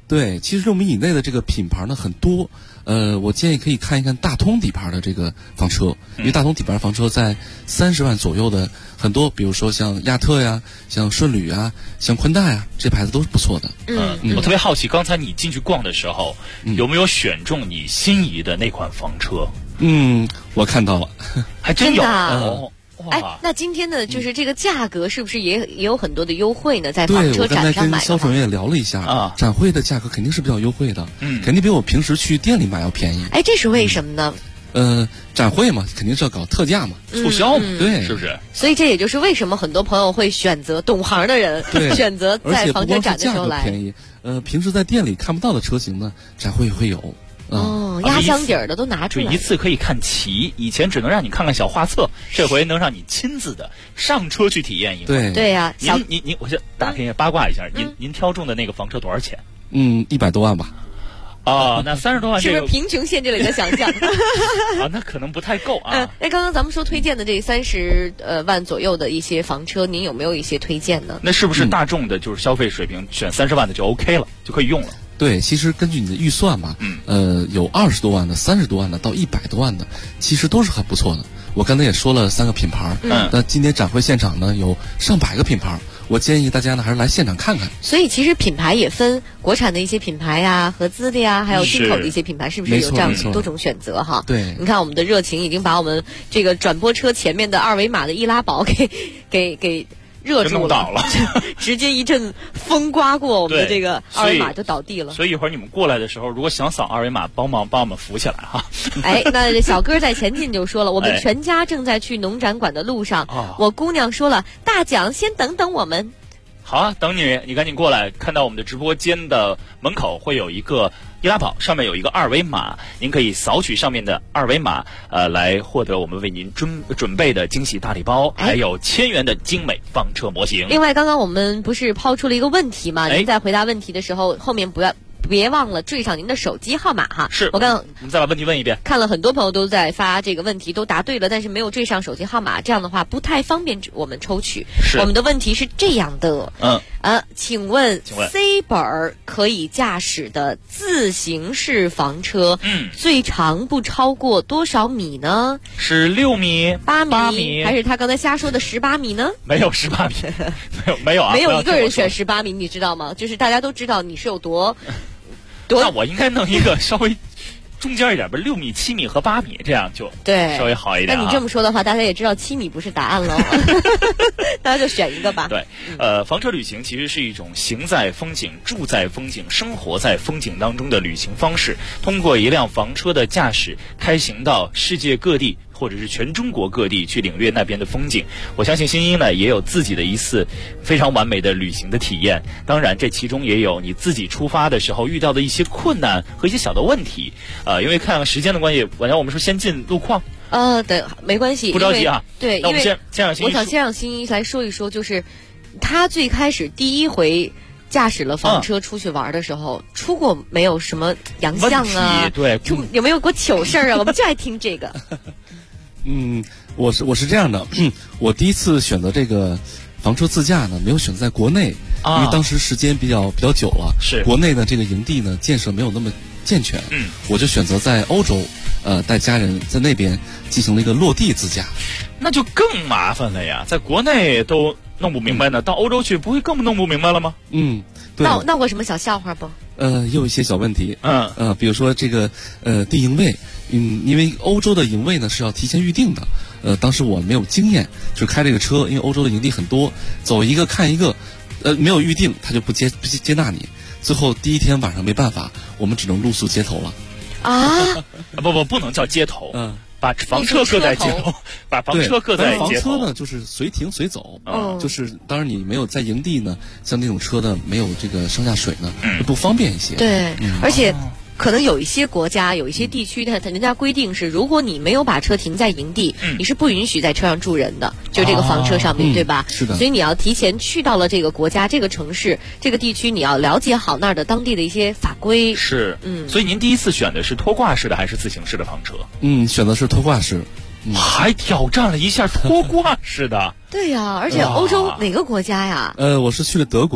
对，其实6米以内的这个品牌呢很多，我建议可以看一看大通底盘的这个房车，因为大通底盘房车在30万左右的很多，比如说像亚特呀、像顺旅啊、像宽大呀，这牌子都是不错的。 我特别好奇，刚才你进去逛的时候，有没有选中你心仪的那款房车？ 我看到了， 还真有。 哎，那今天的就是这个价格是不是也有很多的优惠呢？在房车展上买的话， 对，我刚才跟销售员也聊了一下，展会的价格肯定是比较优惠的，肯定比我平时去店里买要便宜。 哎，这是为什么呢？ 展会嘛，肯定是要搞特价嘛， 促销嘛， 对， 是不是？ 所以这也就是为什么很多朋友会选择懂行的人选择在房车展的时候来。 而且不光是价格便宜，平时在店里看不到的车型呢，展会也会有。 压箱底儿的都拿出来， 就一次可以看齐。以前只能让你看看小画册，这回能让你亲自的上车去体验一回。 对呀， 您，我先打听一下八卦一下，您挑中的那个房车多少钱 ？100多万吧。 那30多万是不是贫穷限制了你的想象？ 那可能不太够啊。 那刚刚咱们说推荐的这30万左右的一些房车，您有没有一些推荐呢？ 那是不是大众的就是消费水平选30万的就 OK 了，就可以用了？ 对，其实根据你的预算嘛，有20多万的、30多万的到100多万的，其实都是很不错的。我刚才也说了3个品牌，那今天展会现场呢有上百个品牌，我建议大家呢还是来现场看看。 所以其实品牌也分国产的一些品牌呀、合资的呀，还有进口的一些品牌，是不是有这样多种选择哈？ 对， 你看我们的热情已经把我们这个转播车前面的2维码的易拉宝给热住了，直接一阵风刮过，我们的这个2维码就倒地了。 所以一会儿你们过来的时候，如果想扫2维码，帮我们扶起来哈。 哎，那小哥在前进就说了，我们全家正在去农展馆的路上。我姑娘说了，大奖先等等我们。 好啊，等你赶紧过来，看到我们的直播间的门口会有一个易拉宝，上面有一个2维码，您可以扫取上面的2维码，来获得我们为您准备的惊喜大礼包，还有1000元的精美房车模型。 另外，刚刚我们不是抛出了一个问题吗？您在回答问题的时候，后面别忘了缀上您的手机号码哈。 是， 我刚你再把问题问一遍。 看了很多朋友都在发这个问题，都答对了，但是没有缀上手机号码，这样的话不太方便我们抽取。我们的问题是这样的，请问 C 本可以驾驶的自行式房车，最长不超过多少米呢？ 是6米、8米， 还是他刚才瞎说的18米呢？ 没有18米，没有啊， 没有一个人选18米，你知道吗？就是大家都知道你是有多。 那我应该弄一个稍微中间一点吧，6米、7米和8米，这样就稍微好一点。 那你这么说的话，大家也知道7米不是答案了，大家就选一个吧。 对，房车旅行其实是一种行在风景、住在风景、生活在风景当中的旅行方式。通过一辆房车的驾驶，开行到世界各地，或者是全中国各地去领略那边的风景。我相信欣欣呢也有自己的一次非常完美的旅行的体验。当然，这其中也有你自己出发的时候遇到的一些困难和一些小的问题。因为看时间的关系，晚上我们说先进路况。 对，没关系， 不着急啊。 对， 那我们先让欣欣， 我想先让欣欣来说一说，就是他最开始第一回驾驶了房车出去玩的时候，出过没有什么洋相啊？ 对， 有没有过糗事儿啊？我们就爱听这个。 我是这样的，我第一次选择这个房车自驾呢，没有选择在国内，因为当时时间比较久了， 是国内的这个营地呢建设没有那么健全，我就选择在欧洲，带家人在那边进行了一个落地自驾， 那就更麻烦了呀，在国内都弄不明白呢，到欧洲去不会更弄不明白了吗？ 对。 闹过什么小笑话不？ 也有一些小问题，比如说这个定营位，因为欧洲的营位呢是要提前预定的，当时我没有经验，就开这个车，因为欧洲的营地很多，走一个看一个，没有预定他就不接纳你，最后第一天晚上没办法，我们只能露宿街头了。 不能叫街头，把房车搁在街头，把房车搁在街头。 房车呢，就是随停随走，就是当然你没有在营地呢，像这种车呢，没有这个上下水呢，不方便一些。 对，而且可能有一些国家、有一些地区，人家规定是，如果你没有把车停在营地，你是不允许在车上住人的，就这个房车上面，对吧？ 是的。 所以你要提前去到了这个国家、这个城市、这个地区，你要了解好那儿的当地的一些法规。 是，所以您第一次选的是拖挂式的还是自行式的房车？ 选的是拖挂式。 还挑战了一下拖挂式的。 对呀，而且欧洲哪个国家呀？ 我是去了德国。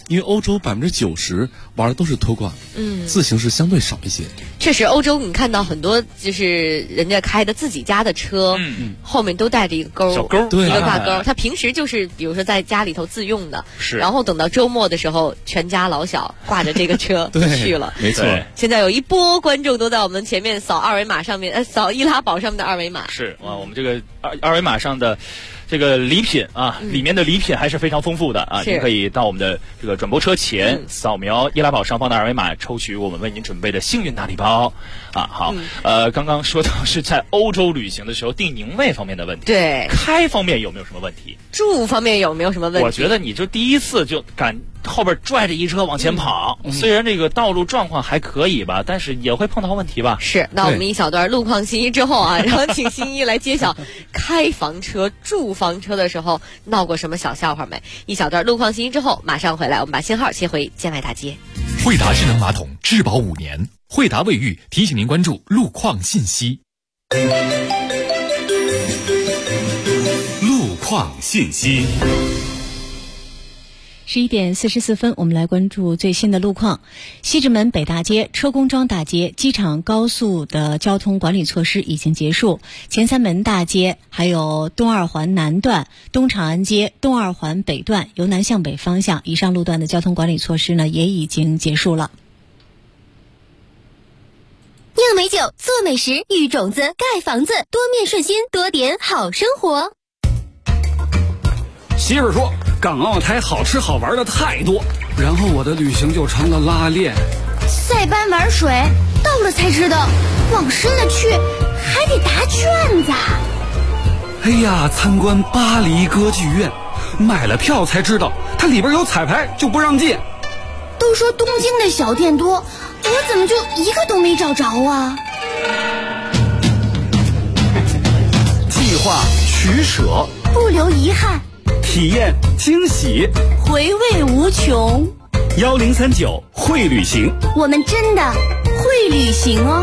因为欧洲90%玩的都是拖挂，自行是相对少一些。 确实，欧洲你看到很多就是人家开的自己家的车，后面都带着一个钩， 小钩， 一个挂钩。他平时就是比如说在家里头自用的， 是， 然后等到周末的时候，全家老小挂着这个车去了。 没错。 现在有一波观众都在我们前面扫二维码上面，扫易拉宝上面的二维码。 是啊，我们这个二维码上的这个礼品啊，里面的礼品还是非常丰富的啊！您可以到我们的这个转播车前扫描易拉宝上方的二维码，抽取我们为您准备的幸运大礼包啊！好，刚刚说到是在欧洲旅行的时候订宁位方面的问题， 对， 开方面有没有什么问题？ 住方面有没有什么问题？ 我觉得你就第一次就赶后边拽着一车往前跑，虽然这个道路状况还可以吧，但是也会碰到问题吧？ 是，那我们一小段路况信息之后啊，然后请新一来揭晓开房车、住房车的时候闹过什么小笑话没？一小段路况信息之后马上回来，我们把信号切回建外大街。 惠达智能马桶质保5年，惠达卫浴提醒您关注路况信息。路况信息。 11点44分，我们来关注最新的路况。西直门北大街、车公庄大街、机场高速的交通管理措施已经结束，前三门大街还有东二环南段、东长安街、东二环北段由南向北方向以上路段的交通管理措施呢也已经结束了。 酿美酒，做美食，育种子，盖房子，多面顺心，多点好生活。 媳妇儿说港澳台好吃好玩的太多，然后我的旅行就成了拉练。 塞班玩水，到了才知道往深了去还得答卷子。 哎呀，参观巴黎歌剧院，买了票才知道它里边有彩排就不让进。 都说东京的小店多，我怎么就一个都没找着啊？ 计划取舍， 不留遗憾， 体验惊喜， 回味无穷。 1039会旅行， 我们真的会旅行哦。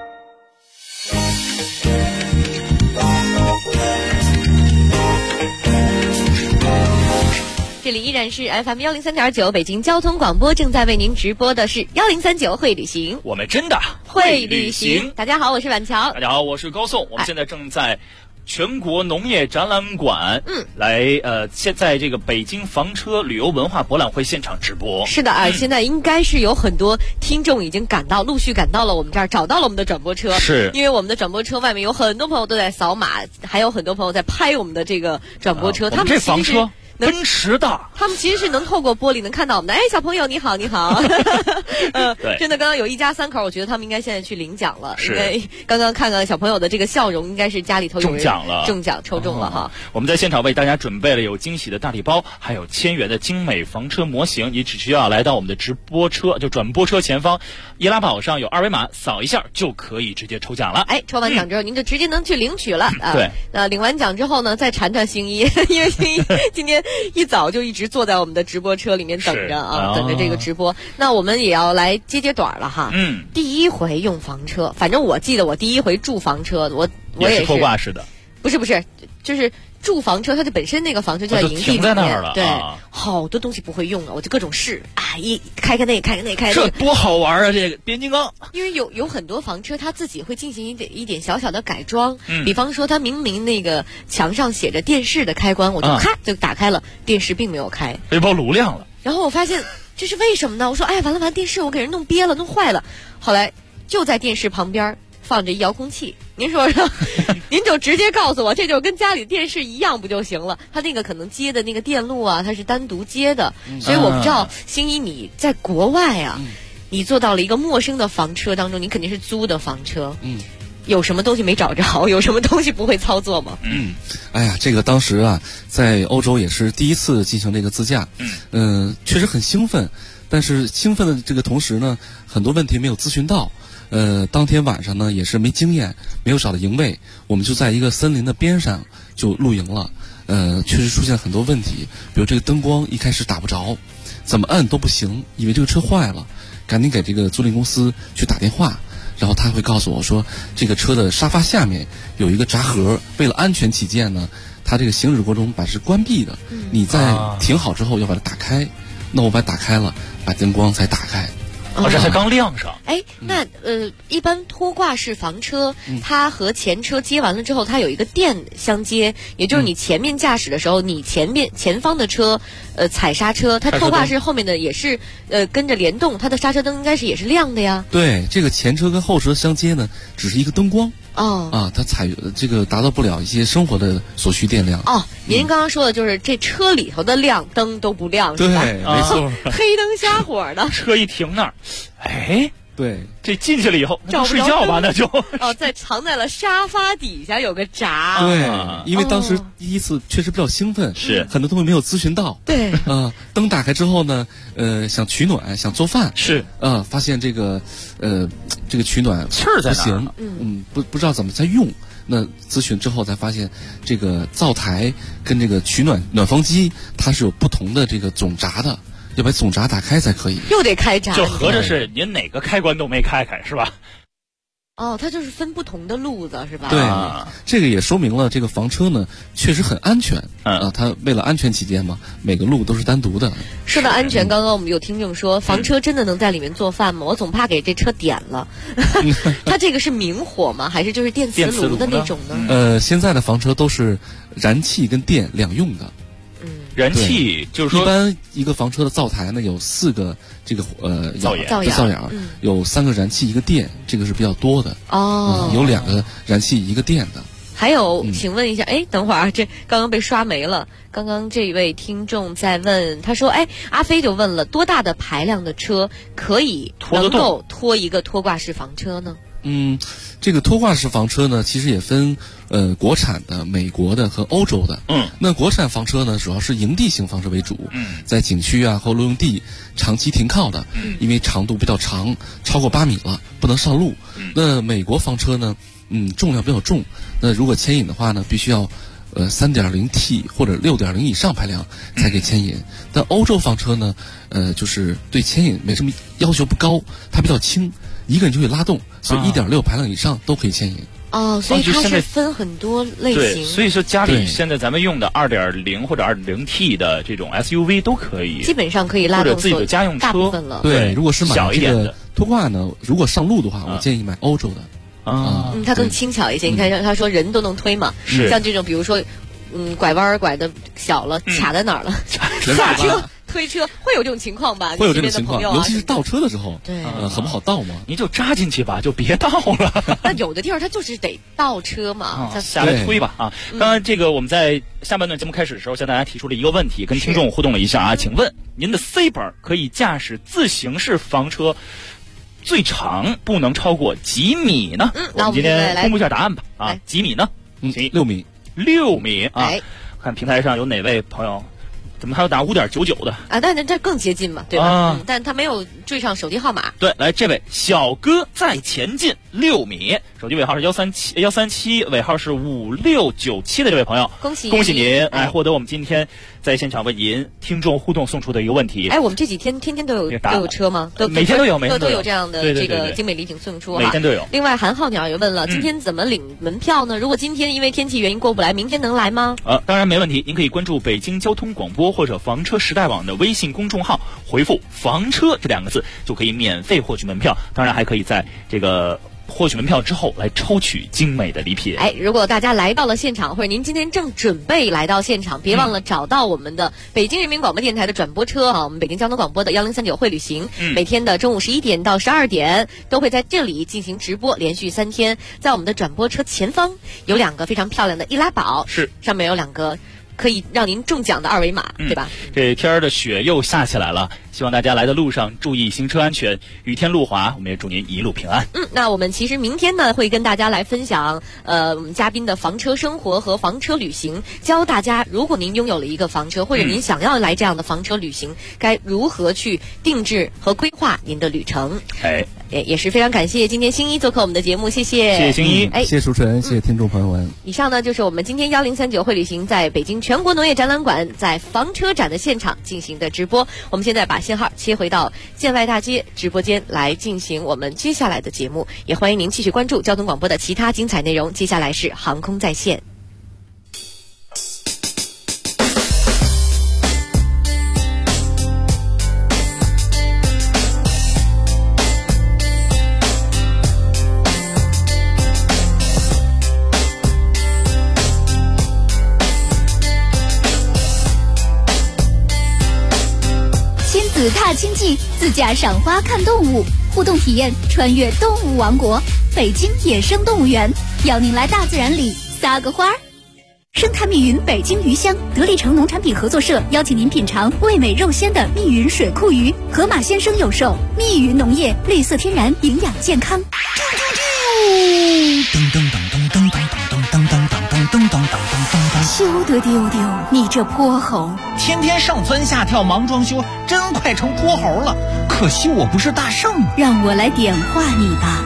这里依然是 FM 103.9北京交通广播，正在为您直播的是1039会旅行， 我们真的会旅行。大家好，我是婉乔。 大家好，我是高颂。我们现在正在全国农业展览馆，现在这个北京房车旅游文化博览会现场直播。 是的啊，现在应该是有很多听众已经陆续赶到了我们这儿，找到了我们的转播车。 是， 因为我们的转播车外面有很多朋友都在扫码，还有很多朋友在拍我们的这个转播车。他们这房车奔驰的， 他们其实是能透过玻璃能看到我们的。哎，小朋友你好，你好。 对， 真的，刚刚有一家三口，我觉得他们应该现在去领奖了。 是， 因为刚刚看看小朋友的这个笑容，应该是家里头有人中奖抽中了哈。 我们在现场为大家准备了有惊喜的大礼包，还有1000元的精美房车模型。你只需要来到我们的直播车，就转播车前方易拉宝上有二维码，扫一下就可以直接抽奖了。 哎，抽完奖之后您就直接能去领取了啊。 对， 领完奖之后呢，再缠星一，因为星一今天一早就一直坐在我们的直播车里面等着啊，等着这个直播。那我们也要来接短了哈。第一回用房车，反正我记得我第一回住房车，我也是拖挂式的， 不是，就是住房车，它就本身那个房车就在营地里面，对，好多东西不会用啊，我就各种试啊，一开那， 这多好玩啊！这个变形金刚， 因为有很多房车，它自己会进行一点小小的改装，比方说它明明那个墙上写着电视的开关，我就咔就打开了，电视并没有开， 背包炉亮了， 然后我发现这是为什么呢？我说哎，完了，电视我给人弄憋了，弄坏了，后来就在电视旁边放着遥控器，您说说，您就直接告诉我，这就跟家里电视一样不就行了？它那个可能接的那个电路啊，它是单独接的，所以我不知道星一你在国外啊，你坐到了一个陌生的房车当中，你肯定是租的房车，有什么东西没找着？有什么东西不会操作吗？ 哎呀，这个当时啊，在欧洲也是第一次进行这个自驾，确实很兴奋，但是兴奋的这个同时呢，很多问题没有咨询到。当天晚上呢也是没经验，没有找到营位，我们就在一个森林的边上就露营了。确实出现很多问题，比如这个灯光一开始打不着，怎么按都不行，以为这个车坏了，赶紧给这个租赁公司去打电话，然后他会告诉我说，这个车的沙发下面有一个闸盒，为了安全起见呢，它这个行驶过程中把是关闭的，你在停好之后要把它打开。 那我把它打开了，把灯光才打开。 这才刚亮上。 哎，那一般拖挂式房车，它和前车接完了之后，它有一个电相接，也就是你前面驾驶的时候，你前方的车，踩刹车，它拖挂式后面的也是跟着联动，它的刹车灯应该是也是亮的呀。 对，这个前车跟后车相接呢，只是一个灯光。它这个达到不了一些生活的所需电量。 您刚刚说的就是这车里头的亮灯都不亮，是吧？ 对，没错， 黑灯瞎火的。 车一停那儿，哎， 对， 这进去了以后，那睡觉吧，那就在藏在了沙发底下有个闸。 对，因为当时第一次确实比较兴奋， 是很多东西没有咨询到。 对， 灯打开之后呢，想取暖，想做饭， 是， 发现这个取暖气儿在不行，不知道怎么再用。那咨询之后才发现，这个灶台跟这个取暖风机它是有不同的这个总闸的，要把总闸打开才可以。 又得开闸， 就合着是您哪个开关都没开是吧？ 它就是分不同的路子是吧？ 对，这个也说明了这个房车呢确实很安全。它为了安全起见嘛，每个路都是单独的。 说到安全，刚刚我们有听众说，房车真的能在里面做饭吗？我总怕给这车点了。它这个是明火吗？还是就是电磁炉的那种呢？现在的房车都是燃气跟电两用的。 燃气就是说， 一般一个房车的灶台呢有4个这个灶眼，有3个燃气1个电，这个是比较多的。有2个燃气1个电的。 还有，请问一下，等会儿这刚刚被刷没了。刚刚这位听众在问，他说，阿飞就问了，多大的排量的车可以能够拖一个拖挂式房车呢？ 这个拖挂式房车呢，其实也分国产的、美国的和欧洲的。那国产房车呢，主要是营地型房车为主，在景区啊或露营地长期停靠的，因为长度比较长，超过8米了，不能上路。那美国房车呢，重量比较重，那如果牵引的话呢，必须要3.0T 或者6.0以上排量才可以牵引。但欧洲房车呢，就是对牵引没什么要求，不高，它比较轻，一个人就可以拉动，所以1.6排量以上都可以牵引。 所以它是分很多类型。 对，所以说家里现在咱们用的2.0或者2.0T 的这种 SUV 都可以， 基本上可以拉动或者自己的家用车。 对，如果是买小一点的拖挂呢，如果上路的话，我建议买欧洲的。 它更轻巧一些。你看，他说人都能推嘛，像这种比如说，拐弯拐的小了，卡在哪儿了，下车推车，会有这种情况吧？ 会有这种情况，尤其是倒车的时候， 对， 很不好倒嘛。 你就扎进去吧，就别倒了。 那有的地方它就是得倒车嘛， 下来推吧啊！刚刚这个我们在下半段节目开始的时候，向大家提出了一个问题，跟听众互动了一下啊，请问您的 C 本可以驾驶自行式房车最长不能超过几米呢？我们今天公布一下答案吧。几米呢 ？6米。 6米啊！看平台上有哪位朋友，怎么还有打5.99的啊？但这更接近嘛，对吧？但他没有缀上手机号码。 对，来，这位小哥在前进6米，手机尾号是137，尾号是5697的这位朋友， 恭喜您！获得我们今天在现场为您听众互动送出的一个问题。 我们这几天天天都有车吗？ 每天都有， 都有这样的这个精美礼品送出， 每天都有。 另外，韩浩鸟也问了，今天怎么领门票呢？如果今天因为天气原因过不来，明天能来吗？ 当然没问题，您可以关注北京交通广播或者房车时代网的微信公众号，回复“房车”这2个字，就可以免费获取门票。当然还可以在这个获取门票之后来抽取精美的礼品。 如果大家来到了现场，或者您今天正准备来到现场，别忘了找到我们的北京人民广播电台的转播车我们北京交通广播的1039会旅行，每天的中午11点到12点都会在这里进行直播，连续3天。在我们的转播车前方有2个非常漂亮的易拉宝，上面有2个可以让您中奖的2维码，对吧？ 这天儿的雪又下起来了，希望大家来的路上注意行车安全，雨天路滑，我们也祝您一路平安。 那我们其实明天呢会跟大家来分享我们嘉宾的房车生活和房车旅行，教大家如果您拥有了一个房车，或者您想要来这样的房车旅行，该如何去定制和规划您的旅程。也是非常感谢今天星一做客我们的节目，谢谢星一， 谢谢主持人，谢谢听众朋友们。 以上呢就是我们今天1039会旅行在北京全国农业展览馆在房车展的现场进行的直播。我们现在把信号切回到建外大街直播间来进行我们接下来的节目，也欢迎您继续关注交通广播的其他精彩内容。接下来是航空在线。 自踏青季，自驾赏花看动物，互动体验穿越动物王国，北京野生动物园，邀您来大自然里撒个花儿。生态密云北京鱼乡得力城农产品合作社邀请您品尝味美肉鲜的密云水库鱼，河马先生有售。密云农业，绿色天然，营养健康。 噔噔噔噔噔噔噔噔噔噔噔噔噔噔噔。 休得丢丢，你这泼猴！ 天天上蹿下跳忙装修，真快成泼猴了。可惜我不是大圣啊。 让我来点化你吧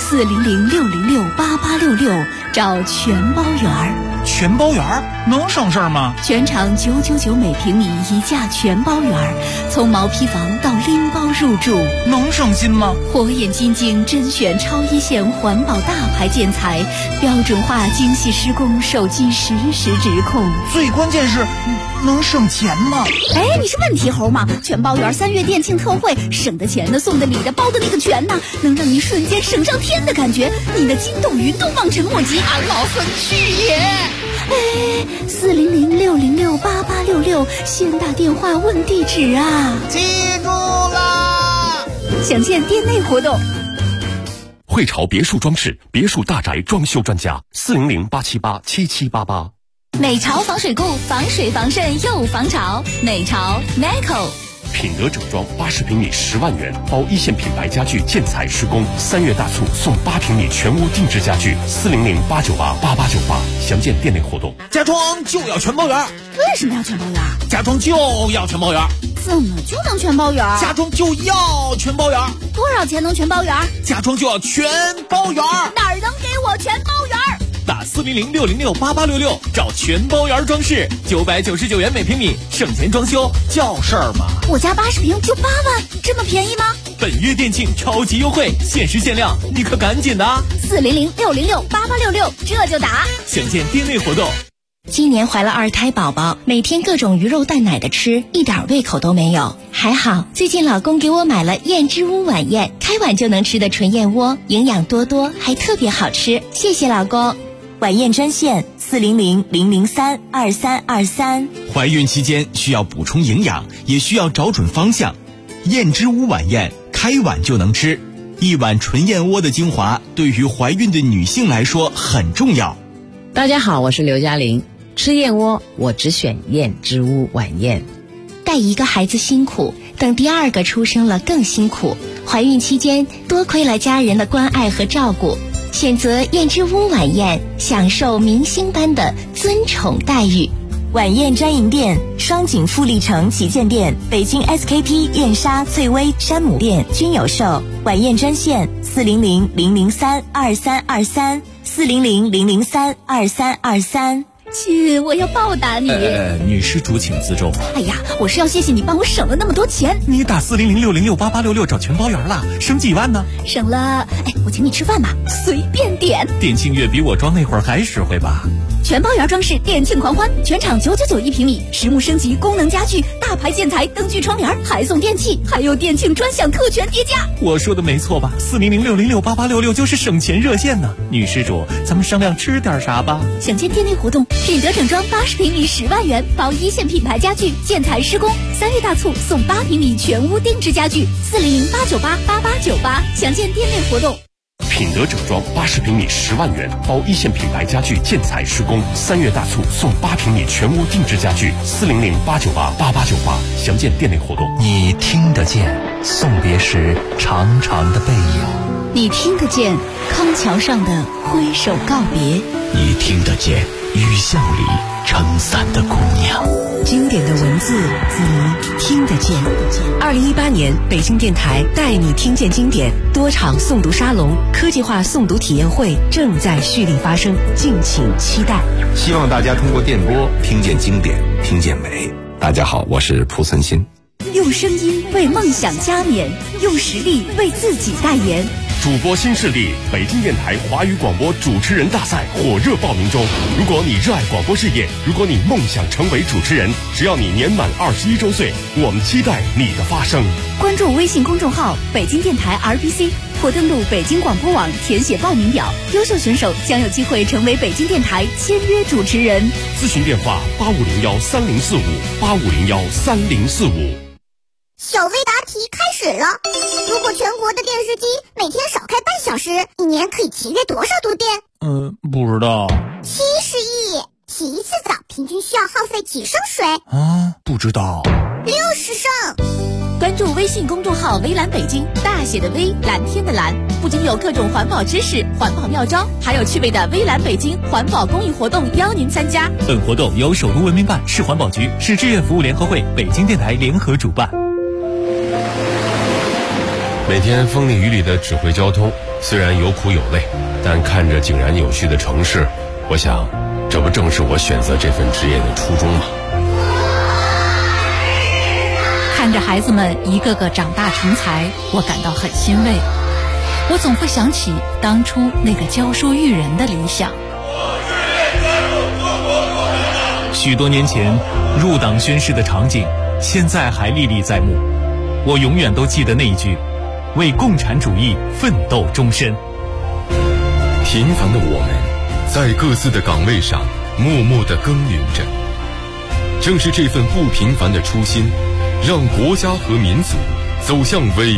，400-606-8866，找全包园儿。 全包园能省事儿吗？ 全场999每平米一价全包园，从毛坯房到拎包入住， 能省心吗？ 火眼金睛甄选超一线环保大牌建材，标准化精细施工，手机实时直控。 最关键是能省钱吗？ 哎，你是问题猴吗？全包园3月店庆特惠，省的钱的、送的礼的、包的那个全呢，能让你瞬间省上天的感觉，你的筋斗云都望尘莫及。 俺老孙去也！ 哎，400-606-8866，先打电话问地址啊！ 记住啦！ 详见店内活动。 汇潮别墅装饰，别墅大宅装修专家，400-878-7788。 美潮防水固，防水防渗又防潮。美潮 Meco。 品德整装80平米10万元，包一线品牌家具建材施工，3月大促送8平米全屋定制家具，400-898-8898，详见店内活动。 家装就要全包园。 为什么要全包园？ 家装就要全包园。 怎么就能全包园？ 家装就要全包园。 多少钱能全包园？ 家装就要全包园。 哪儿能给我全包园？ 打400-606-8866，找全包园装饰，999元每平米，省钱装修叫事儿吗？ 我家80平就8万，这么便宜吗？ 本月店庆超级优惠，限时限量，你可赶紧的 ！400-606-8866，这就打。 详见店内活动。 今年怀了2胎宝宝，每天各种鱼肉蛋奶的吃，一点胃口都没有。还好最近老公给我买了燕之屋晚宴，开碗就能吃的纯燕窝，营养多多，还特别好吃。谢谢老公。晚宴专线400-003-2323。 怀孕期间需要补充营养，也需要找准方向。燕之屋晚宴，开碗就能吃，一碗纯燕窝的精华，对于怀孕的女性来说很重要。 大家好，我是刘嘉玲。吃燕窝，我只选燕之屋晚宴。 带一个孩子辛苦，等第2个出生了更辛苦。怀孕期间多亏了家人的关爱和照顾，选择燕之屋晚宴，享受明星般的尊宠待遇。晚宴专营店：双井富力城旗舰店、北京 SKP 燕莎、翠微、山姆店均有售。晚宴专线400-003-2323。400-003-2323。 亲，我要报答你。 女施主请自重。 哎呀，我是要谢谢你帮我省了那么多钱。 你打400-606-8866找全包园了，省几万呢？ 省了，我请你吃饭吧，随便点。 店庆月比我装那会儿还实惠吧？ 全包园装饰店庆狂欢，全场999一平米，实木升级，功能家具，大牌建材，灯具窗帘，还送电器，还有店庆专享特权叠加。 我说的没错吧？400-606-8866就是省钱热线呢。女施主，咱们商量吃点啥吧？ 详见店内活动，品德整装80平米10万元，包一线品牌家具建材施工，3月大促送8平米全屋定制家具，400-898-8898，详见店内活动。 品德整装80平米10万元，包一线品牌家具建材施工，3月大促送8平米全屋定制家具，400-898-8898，详见店内活动。 你听得见送别时长长的背影， 你听得见康桥上的挥手告别， 你听得见雨巷里撑伞的姑娘。 经典的文字，你听得见。2018年，北京电台带你听见经典多场诵读沙龙、科技化诵读体验会正在蓄力发生，敬请期待。 希望大家通过电波听见经典，听见美。大家好，我是蒲存昕。 用声音为梦想加冕，用实力为自己代言。 主播新势力，北京电台华语广播主持人大赛火热报名中。如果你热爱广播事业，如果你梦想成为主持人，只要你年满21周岁，我们期待你的发声。 关注微信公众号北京电台 RBC， 或登录北京广播网填写报名表，优秀选手将有机会成为北京电台签约主持人。 咨询电话85013045，85013045。 小微答题开始了。如果全国的电视机每天少开半小时，一年可以节约多少度电？ 不知道。 70亿。洗一次澡平均需要耗费几升水？ 不知道。 60升。 关注微信公众号微蓝北京，大写的微，蓝天的蓝，不仅有各种环保知识、环保妙招，还有趣味的微蓝北京环保公益活动邀您参加。 本活动由首都文明办、市环保局、市志愿服务联合会、北京电台联合主办。 每天风里雨里的指挥交通，虽然有苦有累，但看着井然有序的城市，我想，这不正是我选择这份职业的初衷吗？ 看着孩子们一个个长大成才，我感到很欣慰。我总会想起当初那个教书育人的理想。 许多年前入党宣誓的场景，现在还历历在目。我永远都记得那一句：为共产主义奋斗终身。 平凡的我们，在各自的岗位上默默地耕耘着。正是这份不平凡的初心，让国家和民族走向伟